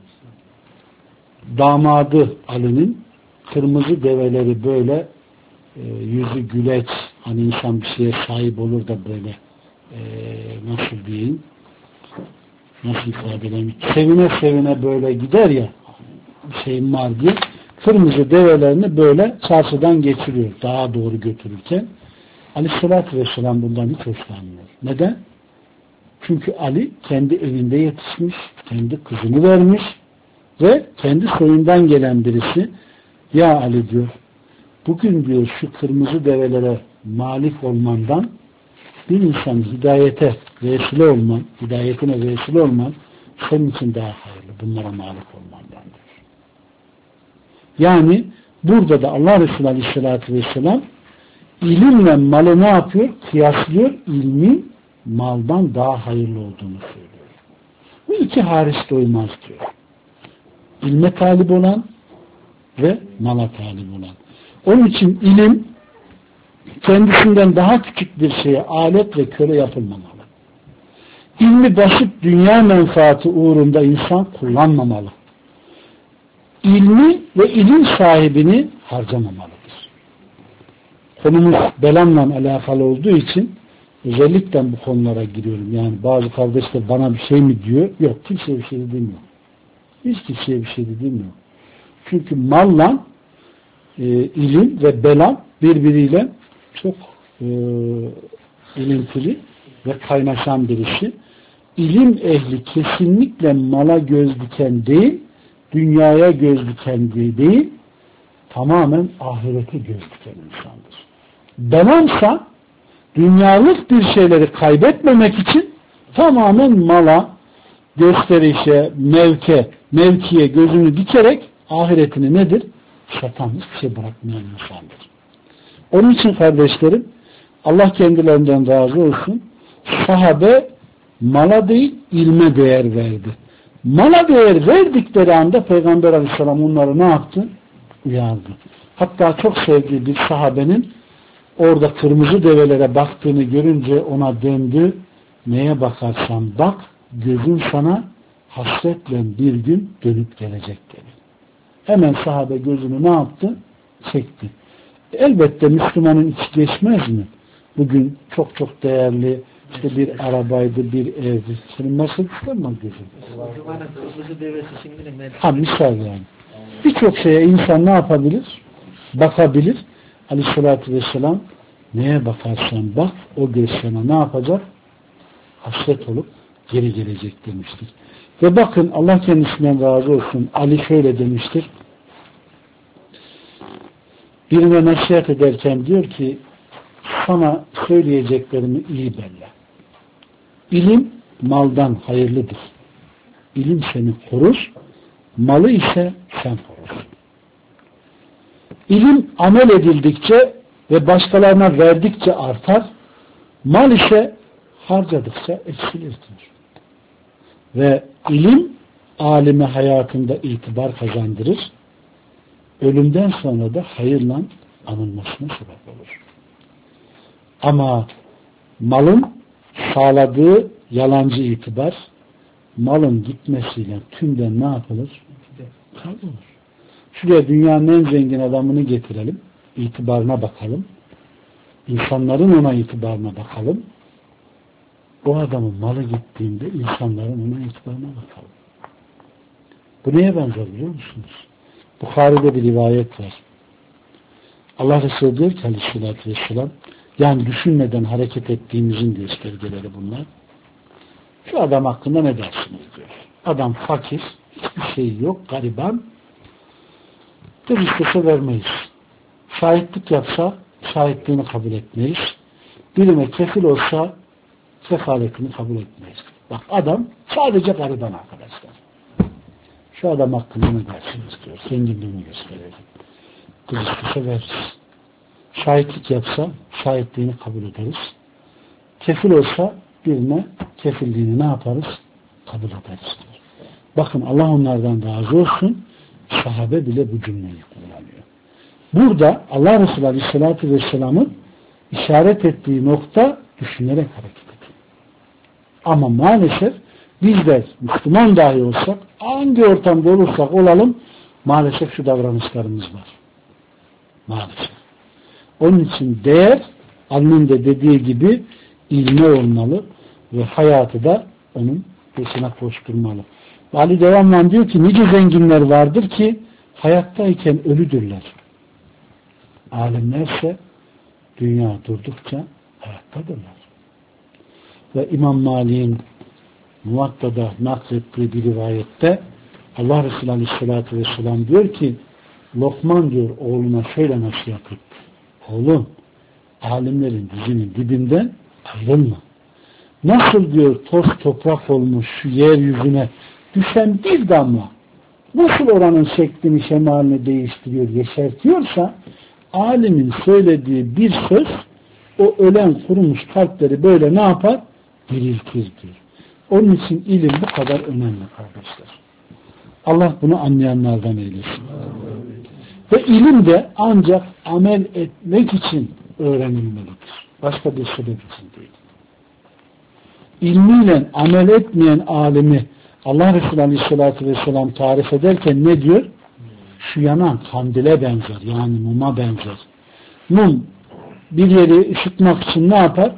damadı Ali'nin kırmızı develeri böyle yüzü güleç, hani insan bir şeye sahip olur da böyle nasıl diyeyim, nasıl ifade edeyim, sevine sevine böyle gider ya, bir şeyim var diye kırmızı develerini böyle çarşıdan geçiriyor dağa doğru götürürken. Aleyhisselatü Vesselam bundan hiç hoşlanmıyor. Neden? Çünkü Ali kendi evinde yetişmiş, kendi kızını vermiş ve kendi soyundan gelen birisi. Ya Ali diyor, bugün diyor şu kırmızı develere malik olmandan bir insan hidayete vesile olman, hidayetine vesile olman senin için daha hayırlı. Bunlara malik olmandan diyor. Yani burada da Allah Resulü Aleyhisselatü Vesselam ilimle malı ne yapıyor? Kıyaslıyor. İlmin maldan daha hayırlı olduğunu söylüyor. Bu iki hariç doymaz diyor. İlme talip olan ve mala talip olan. Onun için ilim kendisinden daha küçük bir şeye alet ve köle yapılmamalı. İlmi basit dünya menfaati uğrunda insan kullanmamalı. İlmi ve ilim sahibini harcamamalıdır. Konumuz belamla alakalı olduğu için özellikle bu konulara giriyorum. Yani bazı kardeşler bana bir şey mi diyor? Yok, kimseye bir şey demiyor. Hiç kimseye bir şey demiyor. Çünkü malla ilim ve belam birbiriyle çok ilintili ve kaynaşan birisi. İlim ehli kesinlikle mala göz diken değil, dünyaya göz diken değil, tamamen ahirete göz diken insandır. Belamsa dünyalık bir şeyleri kaybetmemek için tamamen mala, gösterişe, mevkiye gözünü dikerek ahiretini nedir? Satan hiçbir şey bırakmayan insandır. Onun için kardeşlerim, Allah kendilerinden razı olsun, sahabe mala değil ilme değer verdi. Mala değer verdikleri anda Peygamber Aleyhisselam onları ne yaptı? Uyardı. Hatta çok sevdiği bir sahabenin orada kırmızı develere baktığını görünce ona döndü. Neye bakarsan bak, gözün sana hasretle bir gün dönüp gelecek dedi. Hemen sahabe gözünü ne yaptı? Çekti. Elbette Müslümanın içi geçmez mi? Bugün çok çok değerli işte bir arabaydı, bir evdi. Senin Mercedes'ler mi gözün? Ha, misal yani. Birçok şeye insan ne yapabilir? Bakabilir. Aleyhissalatü vesselam neye bakarsan bak, o göz sana ne yapacak? Hasret olup geri gelecek demiştir. Ve bakın Allah kendisinden razı olsun. Ali şöyle demiştir. Birine nasihat ederken diyor ki sana söyleyeceklerimi iyi belle. İlim maldan hayırlıdır. İlim seni korur, malı ise sen korursun. İlim amel edildikçe ve başkalarına verdikçe artar, mal ise harcadıkça eksilir diyor. Ve ilim alime hayatında itibar kazandırır, ölümden sonra da hayırla anılmasına sebep olur. Ama malın sağladığı yalancı itibar, malın gitmesiyle tümden ne yapılır? Kaybolur. Şuraya dünyanın en zengin adamını getirelim. İtibarına bakalım. İnsanların ona itibarına bakalım. O adamın malı gittiğinde insanların ona itibarına bakalım. Bu neye benzer biliyor musunuz? Bukhari'de bir rivayet var. Allah Resulü diyor ki aleyhissalatü vesselam, yani düşünmeden hareket ettiğimizin göstergeleri bunlar. Şu adam hakkında ne dersiniz diyor. Adam fakir, hiçbir şey yok, gariban. Bir istese vermeyiz. Şahitlik yapsa şahitliğini kabul etmeyiz. Birine kefil olsa kefaletini kabul etmeyiz. Bak adam sadece gariban arkadaşlar. Şu adam hakkında ne dersiniz diyor. Zenginliğini gösterelim. Kız istese veririz. Şahitlik yapsa şahitliğini kabul ederiz. Kefil olsa birine kefilliğini ne yaparız? Kabul ederiz. Bakın Allah onlardan razı olsun. Sahabe bile bu cümleyi kullanıyor. Burada Allah Resulü Aleyhisselatü Vesselam'ın işaret ettiği nokta düşünerek hareket edin. Ama maalesef bizler Müslüman dahi olsak, hangi ortamda olursak olalım, maalesef şu davranışlarımız var. Maalesef. Onun için değer, Ali'nin de dediği gibi ilme olmalı ve hayatı da onun peşine koşturmalı. Ali devamlı diyor ki nice zenginler vardır ki hayattayken ölüdürler. Alimlerse dünya durdukça hayattadırlar. Ve İmam Malik'in Muvatta'da naklettiği bir rivayette Allah Resulü Aleyhisselatü Vesselam diyor ki Lokman diyor oğluna şöyle nasihat etti. Oğlum alimlerin dizinin dibinden ayrılma. Nasıl diyor toz toprak olmuş şu yeryüzüne düşen bir damla nasıl oranın şeklini şemalini değiştiriyor, yeşertiyorsa alimin söylediği bir söz o ölen kurumuş kalpleri böyle ne yapar? Diriltir diyor. Onun için ilim bu kadar önemli kardeşler. Allah bunu anlayanlardan eylesin. Ve ilim de ancak amel etmek için öğrenilmelidir. Başka bir sebep için değil. İlmiyle amel etmeyen alimi Allah Resulü Aleyhisselatü Vesselam tarif ederken ne diyor? Şu yanan kandile benzer. Yani muma benzer. Mum bir yeri ışıtmak için ne yapar?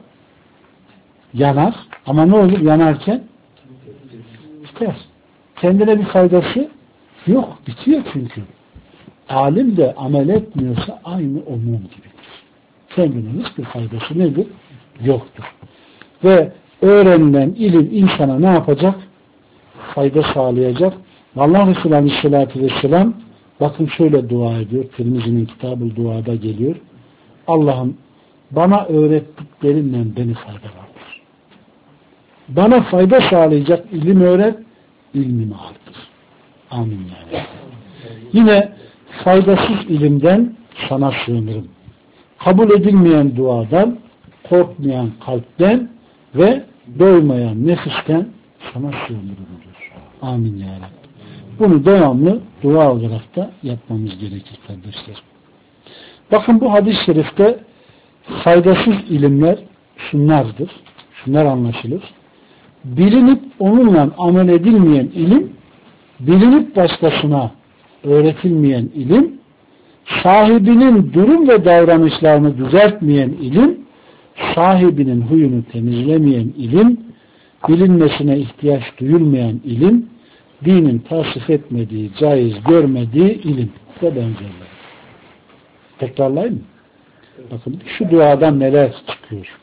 Yanar. Ama ne olur yanarken? Biter. Kendine bir faydası yok. Bitiyor çünkü. Alim de amel etmiyorsa aynı o mum gibidir. Kendine hiçbir faydası nedir? Yoktur. Ve öğrenilen ilim insana ne yapacak? Fayda sağlayacak. Allah Resulü Aleyhisselatü Vesselam bakın şöyle dua ediyor. Tirmizi'nin Kitab-ı Dua'da geliyor. Allah'ım bana öğrettiklerinden beni faydalandır. Bana fayda sağlayacak ilim öğret, ilmimi artır. Amin yani. Yine faydasız ilimden sana sığınırım. Kabul edilmeyen duadan, korkmayan kalpten ve doymayan nefisten sana sığınırım diyor. Amin ya Rabbi. Bunu devamlı dua olarak da yapmamız gerekir kardeşler. Bakın bu hadis-i şerifte faydasız ilimler şunlardır. Şunlar anlaşılır. Bilinip onunla amel edilmeyen ilim, bilinip başkasına öğretilmeyen ilim, sahibinin durum ve davranışlarını düzeltmeyen ilim, sahibinin huyunu temizlemeyen ilim, bilinmesine ihtiyaç duyulmayan ilim, dinin tasvip etmediği, caiz görmediği ilim ve benzerleri. Tekrarlayayım mı? Bakın şu duadan neler çıkıyor.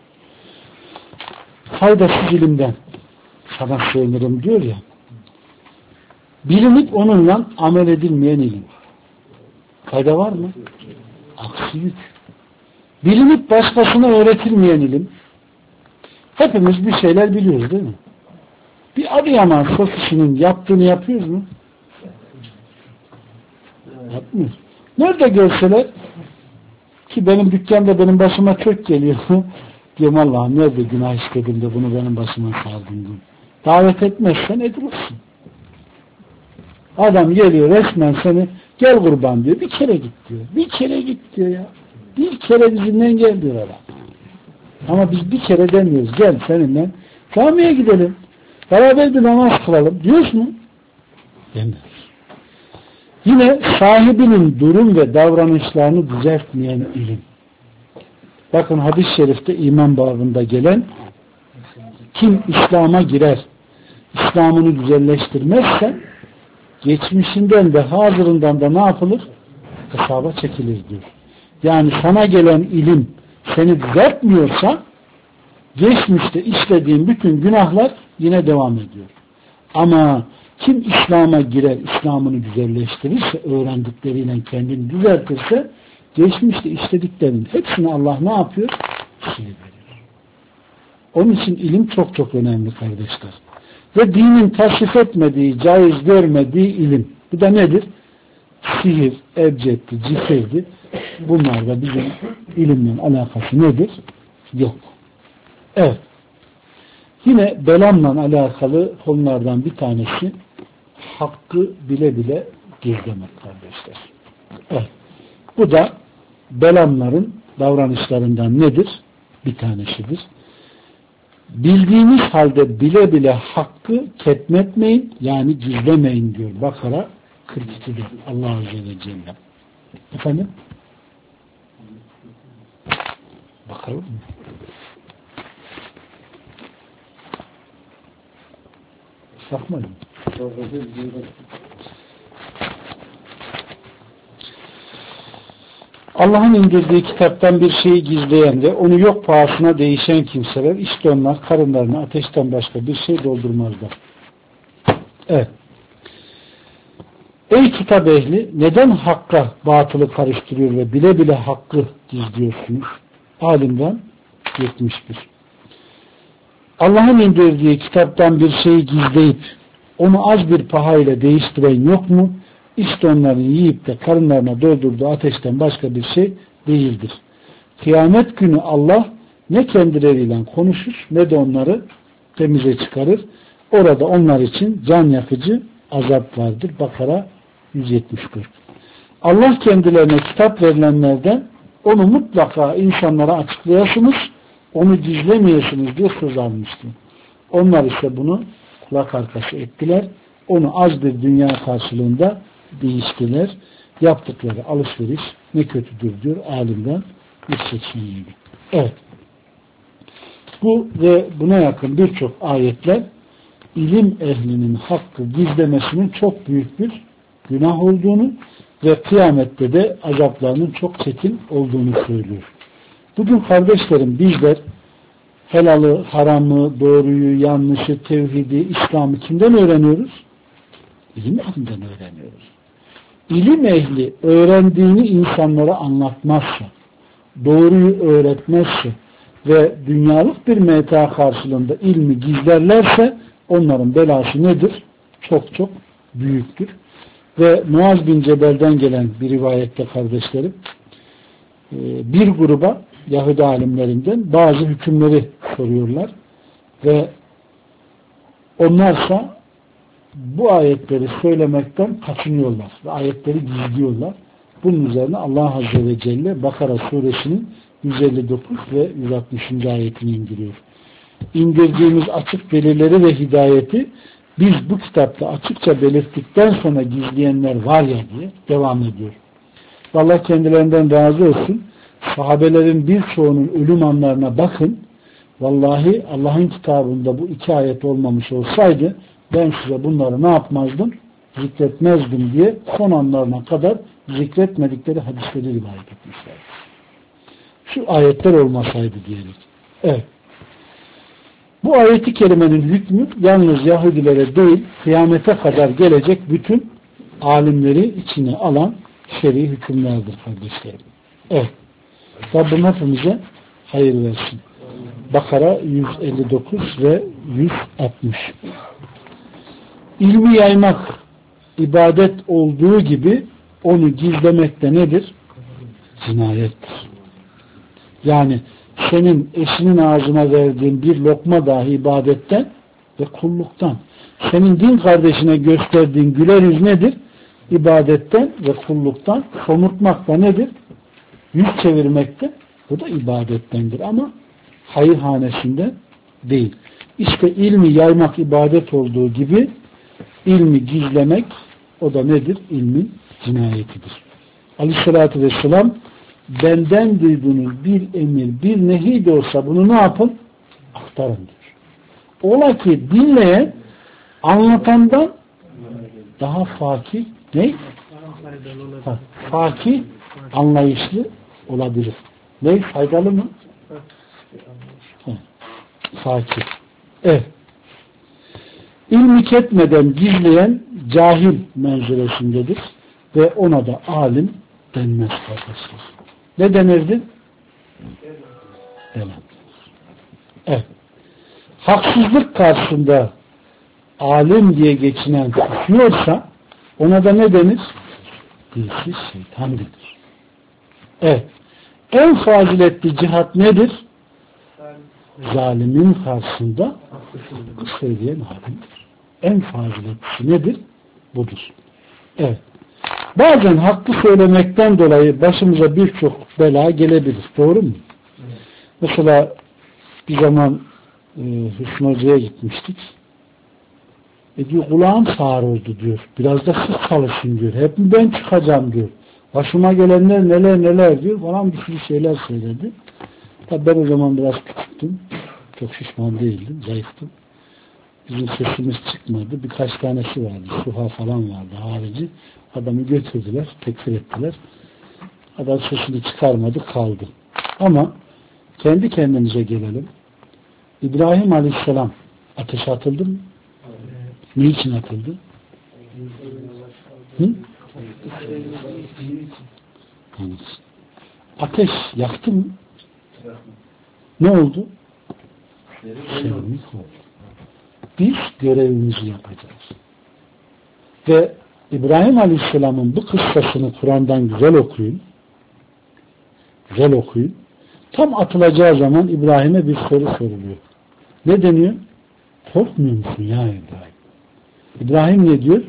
Faydasız ilimden sana sığınırım diyor ya. Bilinip onunla amel edilmeyen ilim. Fayda var mı? Aksi yük. Bilinip başkasına öğretilmeyen ilim. Hepimiz bir şeyler biliyoruz değil mi? Bir Adıyaman sofisinin yaptığını yapıyoruz mu? Yapmıyoruz. Nerede görseler ki benim dükkanda benim başıma kök geliyor. Diyorum Allah'ım nerede günah işledim de bunu benim başıma sardın. Davet etmezsen edilirsin. Adam geliyor resmen seni gel kurban diyor. Bir kere git diyor. Bir kere git diyor ya. Bir kere bizimle gel diyor adam. Ama biz bir kere demiyoruz. Gel seninle camiye gidelim. Beraber bir namaz kılalım diyoruz mu? Demiyoruz. Yine sahibinin durum ve davranışlarını düzeltmeyen ilim. Bakın hadis-i şerifte iman babında gelen, kim İslam'a girer, İslam'ını güzelleştirmezse geçmişinden de hazırından da ne yapılır? Hesaba çekilir diyor. Yani sana gelen ilim seni düzeltmiyorsa geçmişte işlediğin bütün günahlar yine devam ediyor. Ama kim İslam'a girer, İslam'ını güzelleştirirse, öğrendikleriyle kendini düzeltirse geçmişte işlediklerinin hepsini Allah ne yapıyor? Siliveriyor. Onun için ilim çok çok önemli kardeşler. Ve dinin tasvip etmediği, caiz görmediği ilim. Bu da nedir? Sihir, ebcetti, cifirdi. Bunlar da bizim ilimle alakası nedir? Yok. Evet. Yine belamla alakalı konulardan bir tanesi hakkı bile bile gizlemek kardeşler. Evet. Bu da belamların davranışlarından nedir? Bir tanesidir. Bildiğiniz halde bile bile hakkı ketmetmeyin, yani gizlemeyin diyor Bakara 42'de Allah Azze ve Celle. Efendim? Bakalım mı? Sakmayın. Allah'ın indirdiği kitaptan bir şeyi gizleyen ve onu yok pahasına değişen kimseler, işte onlar karınlarını ateşten başka bir şey doldurmazlar. Evet. Ey kitap ehli, neden hakka batılı karıştırıyor ve bile bile hakkı gizliyorsunuz? Alim'den 71. Allah'ın indirdiği kitaptan bir şeyi gizleyip onu az bir pahayla değiştiren yok mu? İşte onların yiyip de karınlarına doldurduğu ateşten başka bir şey değildir. Kıyamet günü Allah ne kendileriyle konuşur ne de onları temize çıkarır. Orada onlar için can yakıcı azap vardır. Bakara 174. Allah kendilerine kitap verilenlerden onu mutlaka insanlara açıklayasınız, onu gizlemeyesiniz diye söz almıştı. Onlar ise bunu kulak arkası ettiler. Onu az bir dünya karşılığında değiştiler. Yaptıkları alışveriş ne kötüdür diyor alimden 187. Evet. Bu ve buna yakın birçok ayetler ilim ehlinin hakkı gizlemesinin çok büyük bir günah olduğunu ve kıyamette de azaplarının çok çetin olduğunu söylüyor. Bugün kardeşlerim bizler helalı, haramı, doğruyu, yanlışı, tevhidi, İslam'ı kimden öğreniyoruz? İlim ehlinden öğreniyoruz. İlim ehli öğrendiğini insanlara anlatmazsa, doğruyu öğretmezse ve dünyalık bir meta karşılığında ilmi gizlerlerse onların belası nedir? Çok çok büyüktür. Ve Muaz bin Cebel'den gelen bir rivayette kardeşlerim bir gruba Yahudi alimlerinden bazı hükümleri soruyorlar ve onlarsa bu ayetleri söylemekten kaçınıyorlar ve ayetleri gizliyorlar. Bunun üzerine Allah Azze ve Celle Bakara suresinin 159 ve 160. ayetini indiriyor. İndirdiğimiz açık delilleri ve hidayeti biz bu kitapta açıkça belirttikten sonra gizleyenler var ya diye devam ediyor. Allah kendilerinden razı olsun. Sahabelerin birçoğunun ölüm anlarına bakın. Vallahi Allah'ın kitabında bu iki ayet olmamış olsaydı ben size bunları ne yapmazdım? Zikretmezdim diye son anlarına kadar zikretmedikleri hadisleri rivayet etmişler. Şu ayetler olmasaydı diyelim. Evet. Bu ayeti kerimenin hükmü yalnız Yahudilere değil, kıyamete kadar gelecek bütün alimleri içine alan şer'i hükümlerdir kardeşlerim. Evet. Rabbim hepimize hayır versin. Bakara 159 ve 160. İlmi yaymak ibadet olduğu gibi onu gizlemek de nedir? Cinayettir. Yani senin eşinin ağzına verdiğin bir lokma dahi ibadetten ve kulluktan. Senin din kardeşine gösterdiğin güler yüz nedir? İbadetten ve kulluktan. Somurtmak da nedir? Yüz çevirmek de bu da ibadettendir ama hayırhanesinden değil. İşte ilmi yaymak ibadet olduğu gibi ilmi gizlemek o da nedir? İlmin cinayetidir. Aleyhissalatü vesselam benden duyduğunuz bir emir, bir nehi de olsa bunu ne yapın? Aktarın diyor. Ola ki dinleyen anlatandan daha fakih ne? Fakih anlayışlı olabilir. Ne? Faydalı mı? Fakir. Evet. İlmi ketmeden gizleyen cahil menzilesindedir ve ona da alim denmez kardeşler. Ne denirdi? Denir. Evet. Haksızlık karşısında alim diye geçinen susuyorsa ona da ne denir? Dilsiz şeytan denir. Evet. En faziletli cihat nedir? Zalimin karşısında hakkı söyleyen alimdir. En faziletlisi nedir? Budur. Evet. Bazen hakkı söylemekten dolayı başımıza birçok bela gelebilir. Doğru mu? Evet. Mesela bir zaman Hüsnü Hoca'ya gitmiştik. Diyor kulağım sağır oldu diyor. Biraz da siz çalışın diyor. Hep mi ben çıkacağım diyor. Başıma gelenler neler neler diyor. Falan bir sürü şeyler söyledi. Tabi ben o zaman biraz küçüktüm. Çok şişman değildim. Zayıftım. Bizim sesimiz çıkmadı. Birkaç tanesi vardı. Suha falan vardı harici. Adamı götürdüler. Tekfir ettiler. Adam sesini çıkarmadı. Kaldı. Ama kendi kendimize gelelim. İbrahim Aleyhisselam ateşe atıldı mı? Niçin atıldı? Hı? Ateş yaktı mı? Ne oldu? Sevimlik oldu. Biz görevimizi yapacağız. Ve İbrahim Aleyhisselam'ın bu kıssasını Kur'an'dan güzel okuyun. Güzel okuyun. Tam atılacağı zaman İbrahim'e bir soru soruluyor. Ne deniyor? Korkmuyor musun ya İbrahim? İbrahim ne diyor?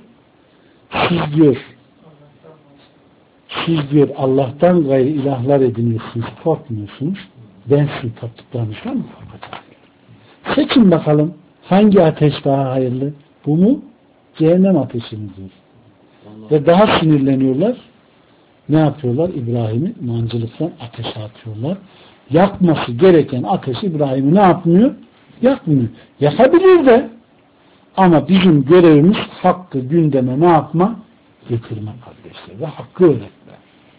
Siz diyor Allah'tan gayrı ilahlar ediniyorsunuz, korkmuyorsunuz. Ben sizin taptıklarınızdan mı korkacağım? Seçin bakalım hangi ateş daha hayırlı? Bu mu? Cehennem ateşi mi diyor. Ve daha sinirleniyorlar. Ne yapıyorlar? İbrahim'i mancılıktan ateşe atıyorlar. Yakması gereken ateş İbrahim'i ne yapmıyor? Yakmıyor. Yakabilir de ama bizim görevimiz hakkı gündeme ne yapma? Getirme kardeşler. Ve hakkı öğretme.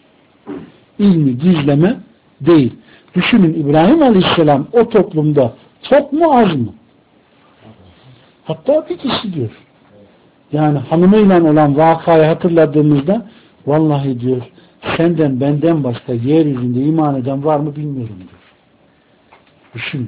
İlmi gizleme değil. Düşünün İbrahim Aleyhisselam o toplumda çok mu az mı? Hatta bir kişi diyor. Yani hanımıyla olan vakayı hatırladığımızda vallahi diyor senden benden başka yeryüzünde iman eden var mı bilmiyorum diyor. Düşün.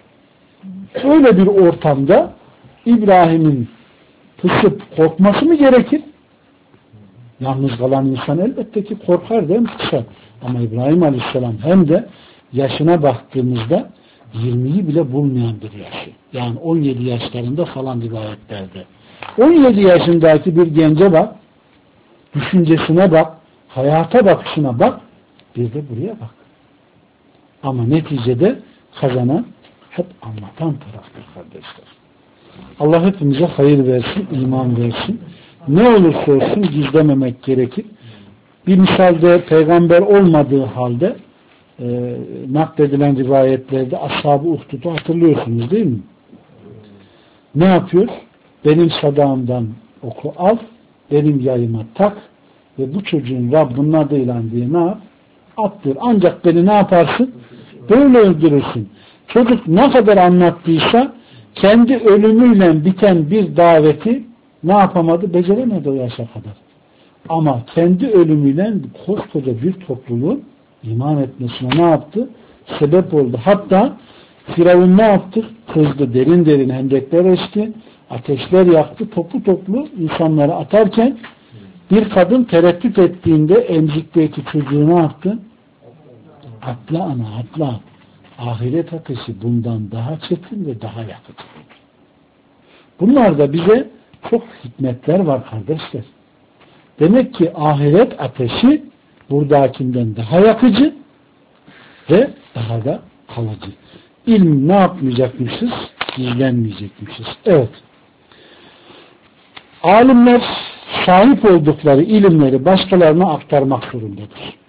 Öyle bir ortamda İbrahim'in pısıp korkması mı gerekir? Yalnız kalan insan elbette ki korkar değil mi? Ama İbrahim Aleyhisselam hem de yaşına baktığımızda 20'yi bile bulmayan bir yaşı. Yani 17 yaşlarında falan rivayetlerde. 17 yaşındaki bir gence bak, düşüncesine bak, hayata bakışına bak, bir de buraya bak. Ama neticede kazanan hep anlatan taraftır kardeşler. Allah hepimize hayır versin, iman versin. Ne olursa olsun gizlememek gerekir. Bir misalde peygamber olmadığı halde nakledilen rivayetlerde Ashab-ı Uhdud'u hatırlıyorsunuz değil mi? Ne yapıyor? Benim sadağımdan oku al, benim yayıma tak ve bu çocuğun Rabbinin adıyla diye ne yap? Attır. Ancak beni ne yaparsın? Böyle öldürürsün. Çocuk ne kadar anlattıysa kendi ölümüyle biten bir daveti ne yapamadı? Beceremedi o yaşa kadar. Ama kendi ölümüyle koskoca bir topluluğun iman etmesine ne yaptı? Sebep oldu. Hatta Firavun ne yaptı? Kızdı. Derin derin hendekler açtı. Ateşler yaktı. Toplu toplu insanları atarken bir kadın tereddüt ettiğinde emzikteki çocuğu ne yaptı? Atla ana atla. Ahiret ateşi bundan daha çetin ve daha yakıcı. Bunlarda bize çok hikmetler var kardeşler. Demek ki ahiret ateşi buradakinden daha yakıcı ve daha da kalıcı. İlmi ne yapmayacakmışız? gizlenmeyecekmişiz. Evet. Alimler sahip oldukları ilimleri başkalarına aktarmak zorundadır.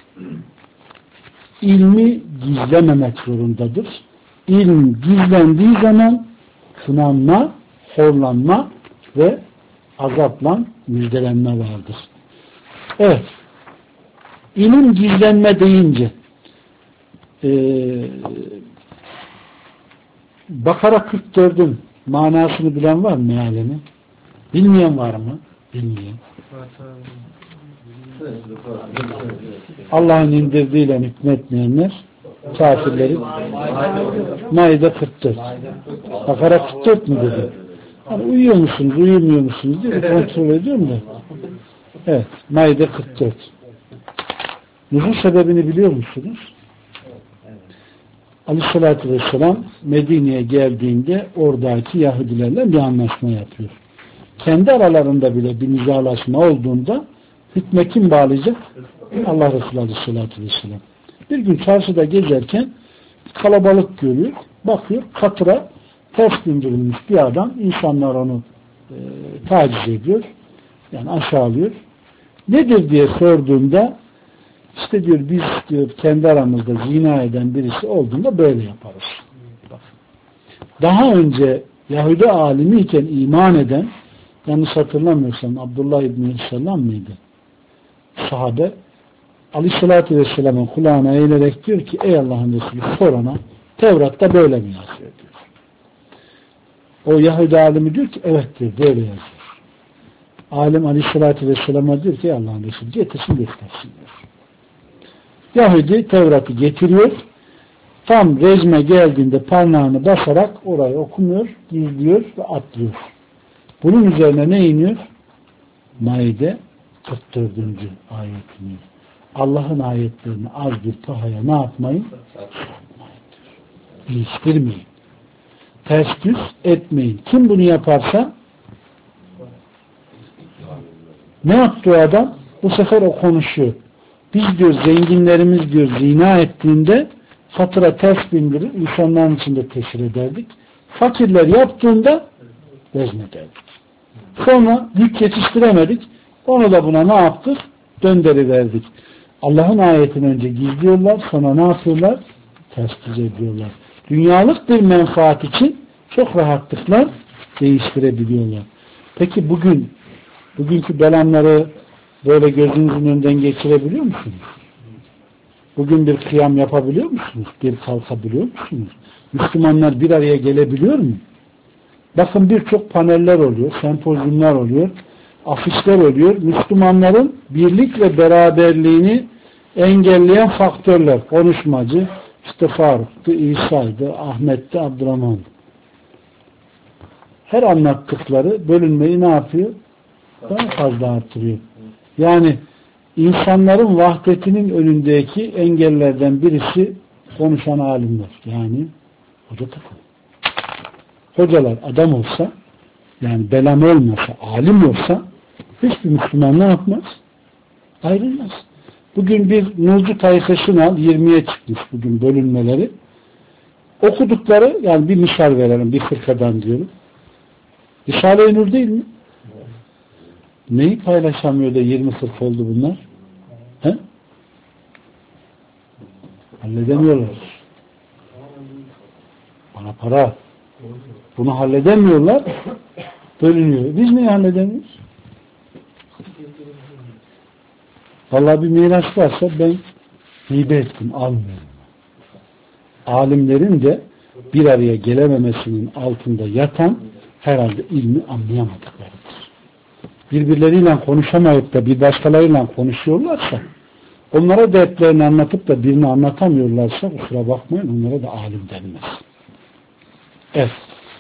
İlmi gizlememek zorundadır. İlm gizlendiği zaman kınanma, horlanma ve azapla müjdelenme vardır. Evet. İlim gizlenme deyince Bakara 44'ün manasını bilen var mı, mealini? Bilmeyen var mı? Bilmeyen. Allah'ın indirdiğiyle hükmetmeyenler kafirlerin Maide 44. Bakara 44 mü dedi? Hani uyuyor musunuz, uyumuyor musunuz diye kontrol ediyorum da. Evet, Maide 44. Nüzul sebebini biliyor musunuz? Aleyhissalatü vesselam Medine'ye geldiğinde oradaki Yahudilerle bir anlaşma yapıyor. Kendi aralarında bile bir nizalaşma olduğunda hükme kim bağlayacak? Allah Resulü Aleyhissalatü vesselam. Bir gün çarşıda gezerken kalabalık görüyor. Bakıyor katıra ters bindirilmiş bir adam. İnsanlar onu taciz ediyor. Yani aşağılıyor. Nedir diye sorduğunda işte diyor biz diyor kendi aramızda zina eden birisi olduğunda böyle yaparız. Daha önce Yahudi alimi iken iman eden, yanlış hatırlamıyorsam Abdullah İbni Selam mıydı? Sahabe Aleyhisselatü Vesselam'ın kulağına eğilerek diyor ki ey Allah'ın Resulü sor ona Tevrat'ta böyle mi yazıyor diyor. O Yahudi alimi diyor ki evet diyor böyle yazıyor. Alim Aleyhisselatü Vesselam'a diyor ki Allah'ın Resulü getirsin göstersin diyor. Yahudi Tevrat'ı getiriyor. Tam rejime geldiğinde parmağını basarak orayı okumuyor, gizliyor ve atlıyor. Bunun üzerine ne iniyor? Maide 44. ayet iniyor. Allah'ın ayetlerini az bir pahaya ne yapmayın? İliştirmeyin. Ters düz etmeyin. Kim bunu yaparsa ne yaptı o adam? Bu sefer o konuşuyor. Biz diyor zenginlerimiz diyor zina ettiğinde fatura ters bindirir, insanların içinde teşhir ederdik. Fakirler yaptığında vezmederdik. Sonra yük yetiştiremedik. Onu da buna ne yaptık? Döndürüverdik. Allah'ın ayetini önce gizliyorlar, sonra ne yapıyorlar? Ters düz ediyorlar. Dünyalık bir menfaat için çok rahatlıkla değiştirebiliyorlar. Peki bugünkü belanları böyle gözünüzün önünden geçirebiliyor musunuz? Bugün bir kıyam yapabiliyor musunuz? Bir kalkabiliyor musunuz? Müslümanlar bir araya gelebiliyor mu? Bakın birçok paneller oluyor, sempozyumlar oluyor, afişler oluyor. Müslümanların birlik ve beraberliğini engelleyen faktörler. Konuşmacı, işte Faruk'tu, İsa'ydı, Ahmet'ti, Abdurrahman'dı. Her anlattıkları bölünmeyi ne yapıyor? Daha fazla artırıyor. Yani insanların vahdetinin önündeki engellerden birisi konuşan alimler. Yani hoca takım. Hocalar adam olsa, yani belam olmasa, alim olsa hiçbir Müslüman ne yapmaz? Ayrılmaz. Bugün bir Nurcu tayfasını al, 20'ye çıkmış bugün bölünmeleri. Okudukları, yani bir misal verelim, bir fırkadan diyorum. Risale-i Nur değil mi? Neyi paylaşamıyor da 20 fırk oldu bunlar? He? Halledemiyorlar. Bana para. Bunu halledemiyorlar. Bölünüyor. Biz neyi halledemiyoruz? Vallahi bir miras varsa ben hibe ettim, almıyorum. Alimlerin de bir araya gelememesinin altında yatan herhalde ilmi anlayamadıklarıdır. Birbirleriyle konuşamayıp da bir başkalarıyla konuşuyorlarsa, onlara dertlerini anlatıp da birini anlatamıyorlarsa kusura bakmayın, onlara da alim denmez. Evet.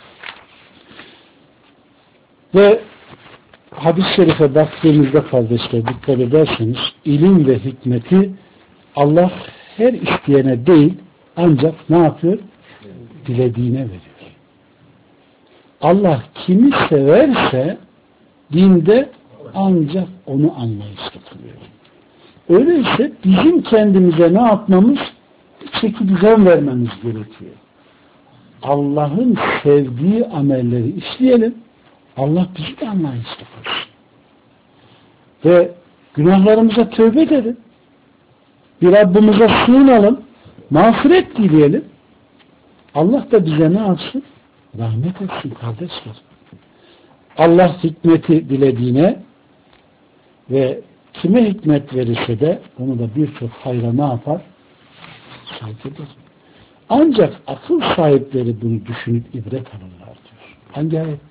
Ve hadis-i şerife baktığımızda kardeşler dikkat ederseniz ilim ve hikmeti Allah her isteyene değil ancak ne yapıyor? Dilediğine veriyor. Allah kimi severse dinde ancak onu anlayışlı kılıyor. Öyleyse bizim kendimize ne yapmamız? Bir çeki düzen vermemiz gerekiyor. Allah'ın sevdiği amelleri işleyelim. Allah bizi de anlayışlı kılsın. Ve günahlarımıza tövbe edelim. Bir Rabbimize sığınalım. Mağfiret dileyelim. Allah da bize ne yapsın? Rahmet etsin kardeşler. Allah hikmeti dilediğine ve kime hikmet verirse de onu da birçok hayra ne yapar? Sarf eder. Ancak akıl sahipleri bunu düşünüp ibret alırlar diyor. Hangi ayet?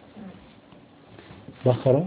Bakara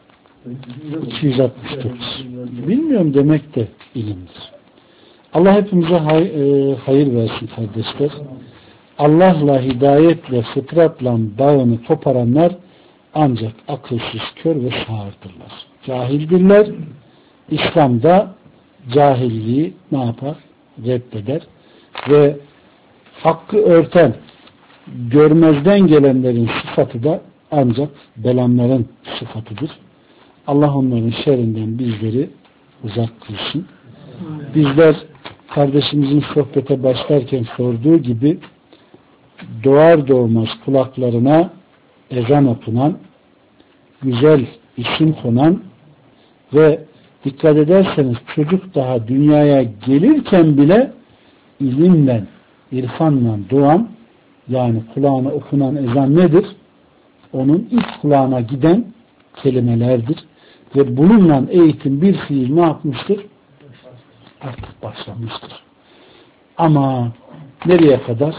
269. Bilmiyorum demek de ilimdir. Allah hepimize hayır versin kardeşler. Allah'la, hidayetle, fıtratla bağını koparanlar ancak akılsız, kör ve sağırdırlar. Cahildirler. İslam'da cahilliği ne yapar? Reddeder. Ve hakkı örten, görmezden gelenlerin sıfatı da ancak belanların sıfatıdır. Allah onların şerrinden bizleri uzak kılsın. Bizler kardeşimizin sohbete başlarken sorduğu gibi doğar doğmaz kulaklarına ezan okunan, güzel isim konan ve dikkat ederseniz çocuk daha dünyaya gelirken bile ilimle, irfanla doğan, yani kulağına okunan ezan nedir? Onun ilk kulağına giden kelimelerdir. Ve bununla eğitim bir fiil ne yapmıştır? Artık başlamıştır. Ama nereye kadar?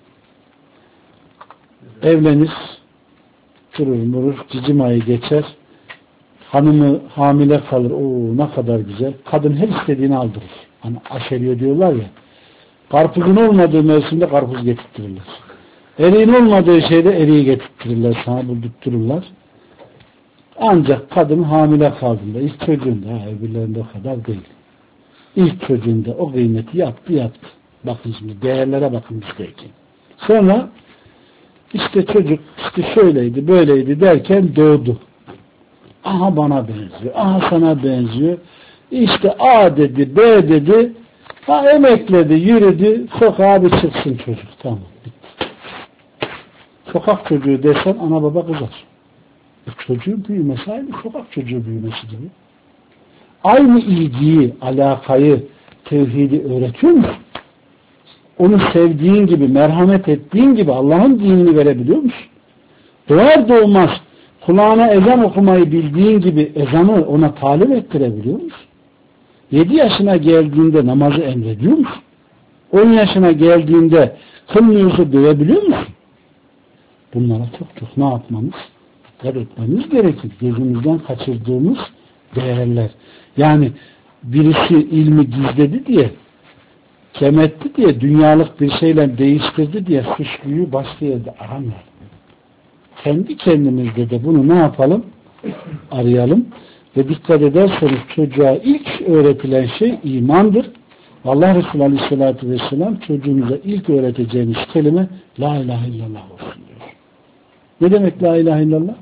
Evlenir, durur murur, cicim ayı geçer, hanımı hamile kalır, o ne kadar güzel. Kadın her istediğini aldırır. Hani aşeriyor diyorlar ya, karpuzun olmadığı mevsimde karpuz getirtirirler. Eriğin olmadığı şeyde eriği getirtirirler, sana buldurttururlar. Ancak kadın hamile kaldığında, ilk çocuğunda, öbürlerinde o kadar değil. İlk çocuğunda o kıymeti yaptı. Bakın şimdi değerlere bakın bizdeki. Sonra işte çocuk işte şöyleydi, böyleydi derken doğdu. Aha bana benziyor, aha sana benziyor. İşte A dedi, B dedi, ha emekledi, yürüdü, sokağa bir çıksın çocuk. Tamam, bitti. Sokak çocuğu desen ana baba kızar. Çocuğun büyümesi aynı sokak çocuğu büyümesi gibi. Aynı ilgiyi, alakayı, tevhidi öğretiyor musun? Onu sevdiğin gibi, merhamet ettiğin gibi Allah'ın dinini verebiliyor musun? Doğar doğmaz kulağına ezan okumayı bildiğin gibi ezanı ona talim ettirebiliyor musun? 7 yaşına geldiğinde namazı emrediyor musun? 10 yaşına geldiğinde kılmıyorsa dövebiliyor musun? Bunlara çok ne yapmamız? Dikkat etmemiz gerekir. Gözümüzden kaçırdığımız değerler. Yani birisi ilmi gizledi diye, kemetti diye, dünyalık bir şeyle değiştirdi diye suçluyu başka yerde aramayalım. Kendi kendimizde de bunu ne yapalım? Arayalım. Ve dikkat ederseniz çocuğa ilk öğretilen şey imandır. Allah Resulü Aleyhisselatü Vesselam çocuğunuza ilk öğreteceğiniz kelime La ilahe illallah olsun diyor. Ne demek La ilahe illallah?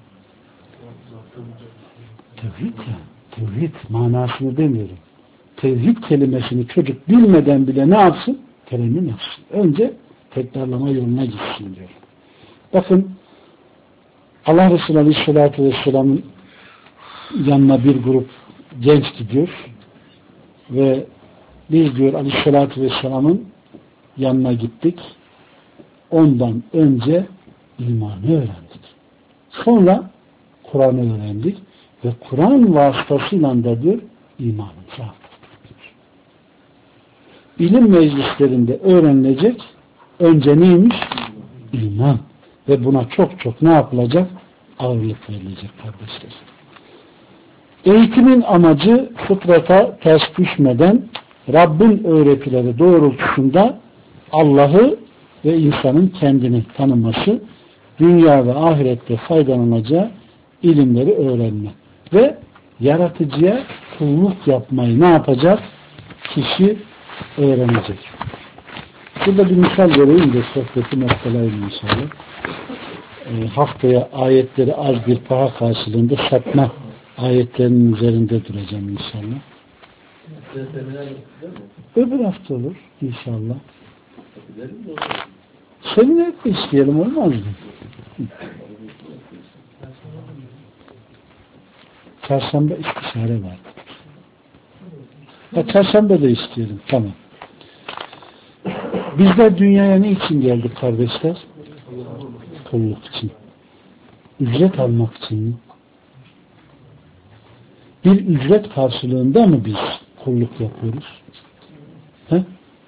Tevhid ya. Tevhid manasını demiyorum. Tevhid kelimesini çocuk bilmeden bile ne yapsın? Terennüm yapsın. Önce tekrarlama yoluna gitsin diyor. Bakın Allah Resulü Aleyhisselatü Vesselam'ın yanına bir grup genç gidiyor ve biz diyor Aleyhisselatü Vesselam'ın yanına gittik. Ondan önce imanı öğrendik. Sonra Kur'an'ı öğrendik ve Kur'an vasıtasıyla da diyor imanımızı arttırdık diyor. İlim meclislerinde öğrenilecek önce neymiş? İman. Ve buna çok ne yapılacak? Ağırlık verilecek kardeşler. Eğitimin amacı fıtrata ters düşmeden Rabbin öğretileri doğrultusunda Allah'ı ve insanın kendini tanıması, dünya ve ahirette faydalanacağı ilimleri öğrenme ve yaratıcıya kulluk yapmayı ne yapacak? Kişi öğrenecek. Burada bir misal vereyim de sohbeti noktalayayım inşallah. Haftaya ayetleri az bir para karşılığında satma ayetlerinin üzerinde duracağım inşallah. Öbür hafta olur inşallah. Seminerde isteyelim, olmaz mı? Çarşamba istişare var. Çarşamba da isteyelim. Tamam. Bizler dünyaya ne için geldik kardeşler? Kulluk için. Ücret almak için mi? Bir ücret karşılığında mı biz kulluk yapıyoruz? He?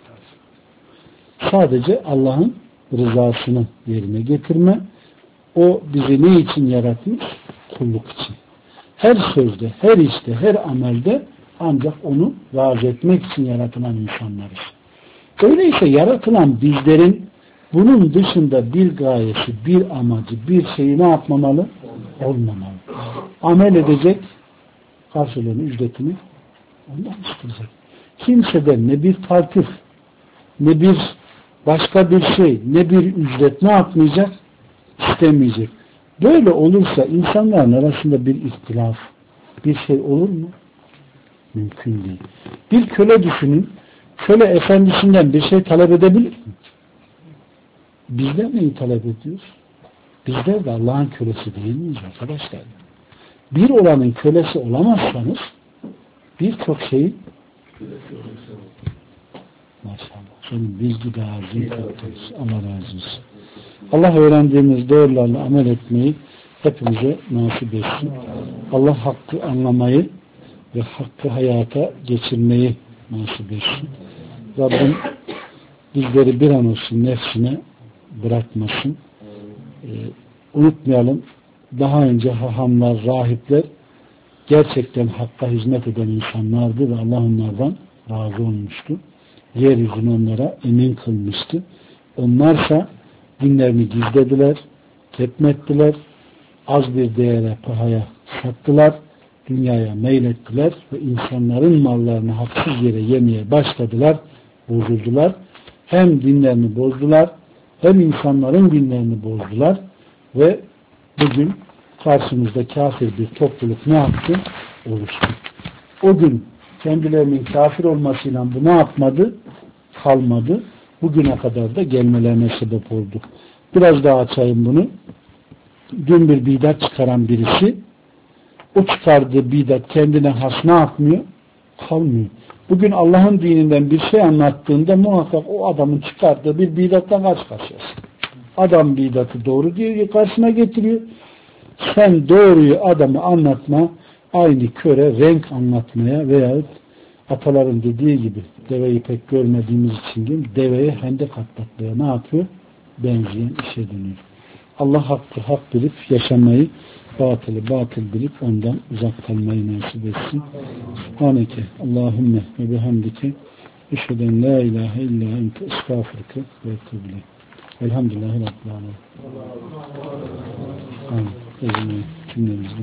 Sadece Allah'ın rızasını yerine getirme. O bizi ne için yaratmış? Kulluk için. Her sözde, her işte, her amelde ancak onu razı etmek için yaratılan insanlarız. Öyleyse yaratılan bizlerin bunun dışında bir gayesi, bir amacı, bir şeyi ne yapmamalı? Olmamalı. Amel edecek, karşılığını, ücretini ondan isteyecek. Kimseden ne bir taltif, ne bir başka bir şey, ne bir ücret ne yapmayacak? İstemeyecek. Böyle olursa insanların arasında bir ihtilaf, bir şey olur mu? Mümkün değil. Bir köle düşünün, köle efendisinden bir şey talep edebilir mi? Bizler neyi talep ediyoruz? Bizler de Allah'ın kölesi değil miyiz arkadaşlar? Bir olanın kölesi olamazsanız birçok şeyi maşallah senin bilgi dağarcığın kaptırız. Allah razı olsun. Allah öğrendiğimiz doğrularla amel etmeyi hepimize nasip etsin. Allah hakkı anlamayı ve hakkı hayata geçirmeyi nasip etsin. Rabbim bizleri bir an olsun nefsine bırakmasın. Unutmayalım, daha önce hahamlar, rahipler gerçekten hakka hizmet eden insanlardı ve Allah onlardan razı olmuştu. Yeryüzünü onlara emin kılmıştı. Onlarsa dinlerini gizlediler, ketmettiler, az bir değere, pahaya sattılar, dünyaya meylettiler ve insanların mallarını haksız yere yemeye başladılar, bozuldular. Hem dinlerini bozdular, hem insanların dinlerini bozdular ve bugün karşımızda kafir bir topluluk ne yaptı? Oluştu. O gün kendilerinin kafir olmasıyla bu ne yapmadı? Kalmadı. Bugüne kadar da gelmelerine sebep oldu. Biraz daha açayım bunu. Dün bir bidat çıkaran birisi, o çıkardığı bidat kendine has ne yapmıyor? Kalmıyor. Bugün Allah'ın dininden bir şey anlattığında muhakkak o adamın çıkardığı bir bidatla karşı karşıyasın. Adam bidatı doğru diyor, karşına getiriyor. Sen doğruyu adamı anlatma, aynı köre renk anlatmaya veyahut ataların dediği gibi deveyi pek görmediğimiz için değil, deveye hendek atlatmaya ne yapıyor? Benzeyen işe dönüyor. Allah hakkı hak bilip yaşamayı, batılı batıl bilip ondan uzak kalmayı nasip etsin. Subhaneke Allahümme ve bihamdike eşheden la ilahe illa ente estağfurke ve etûbü. Elhamdülillahi Rabbil alemin. Amin. Cümlemizle.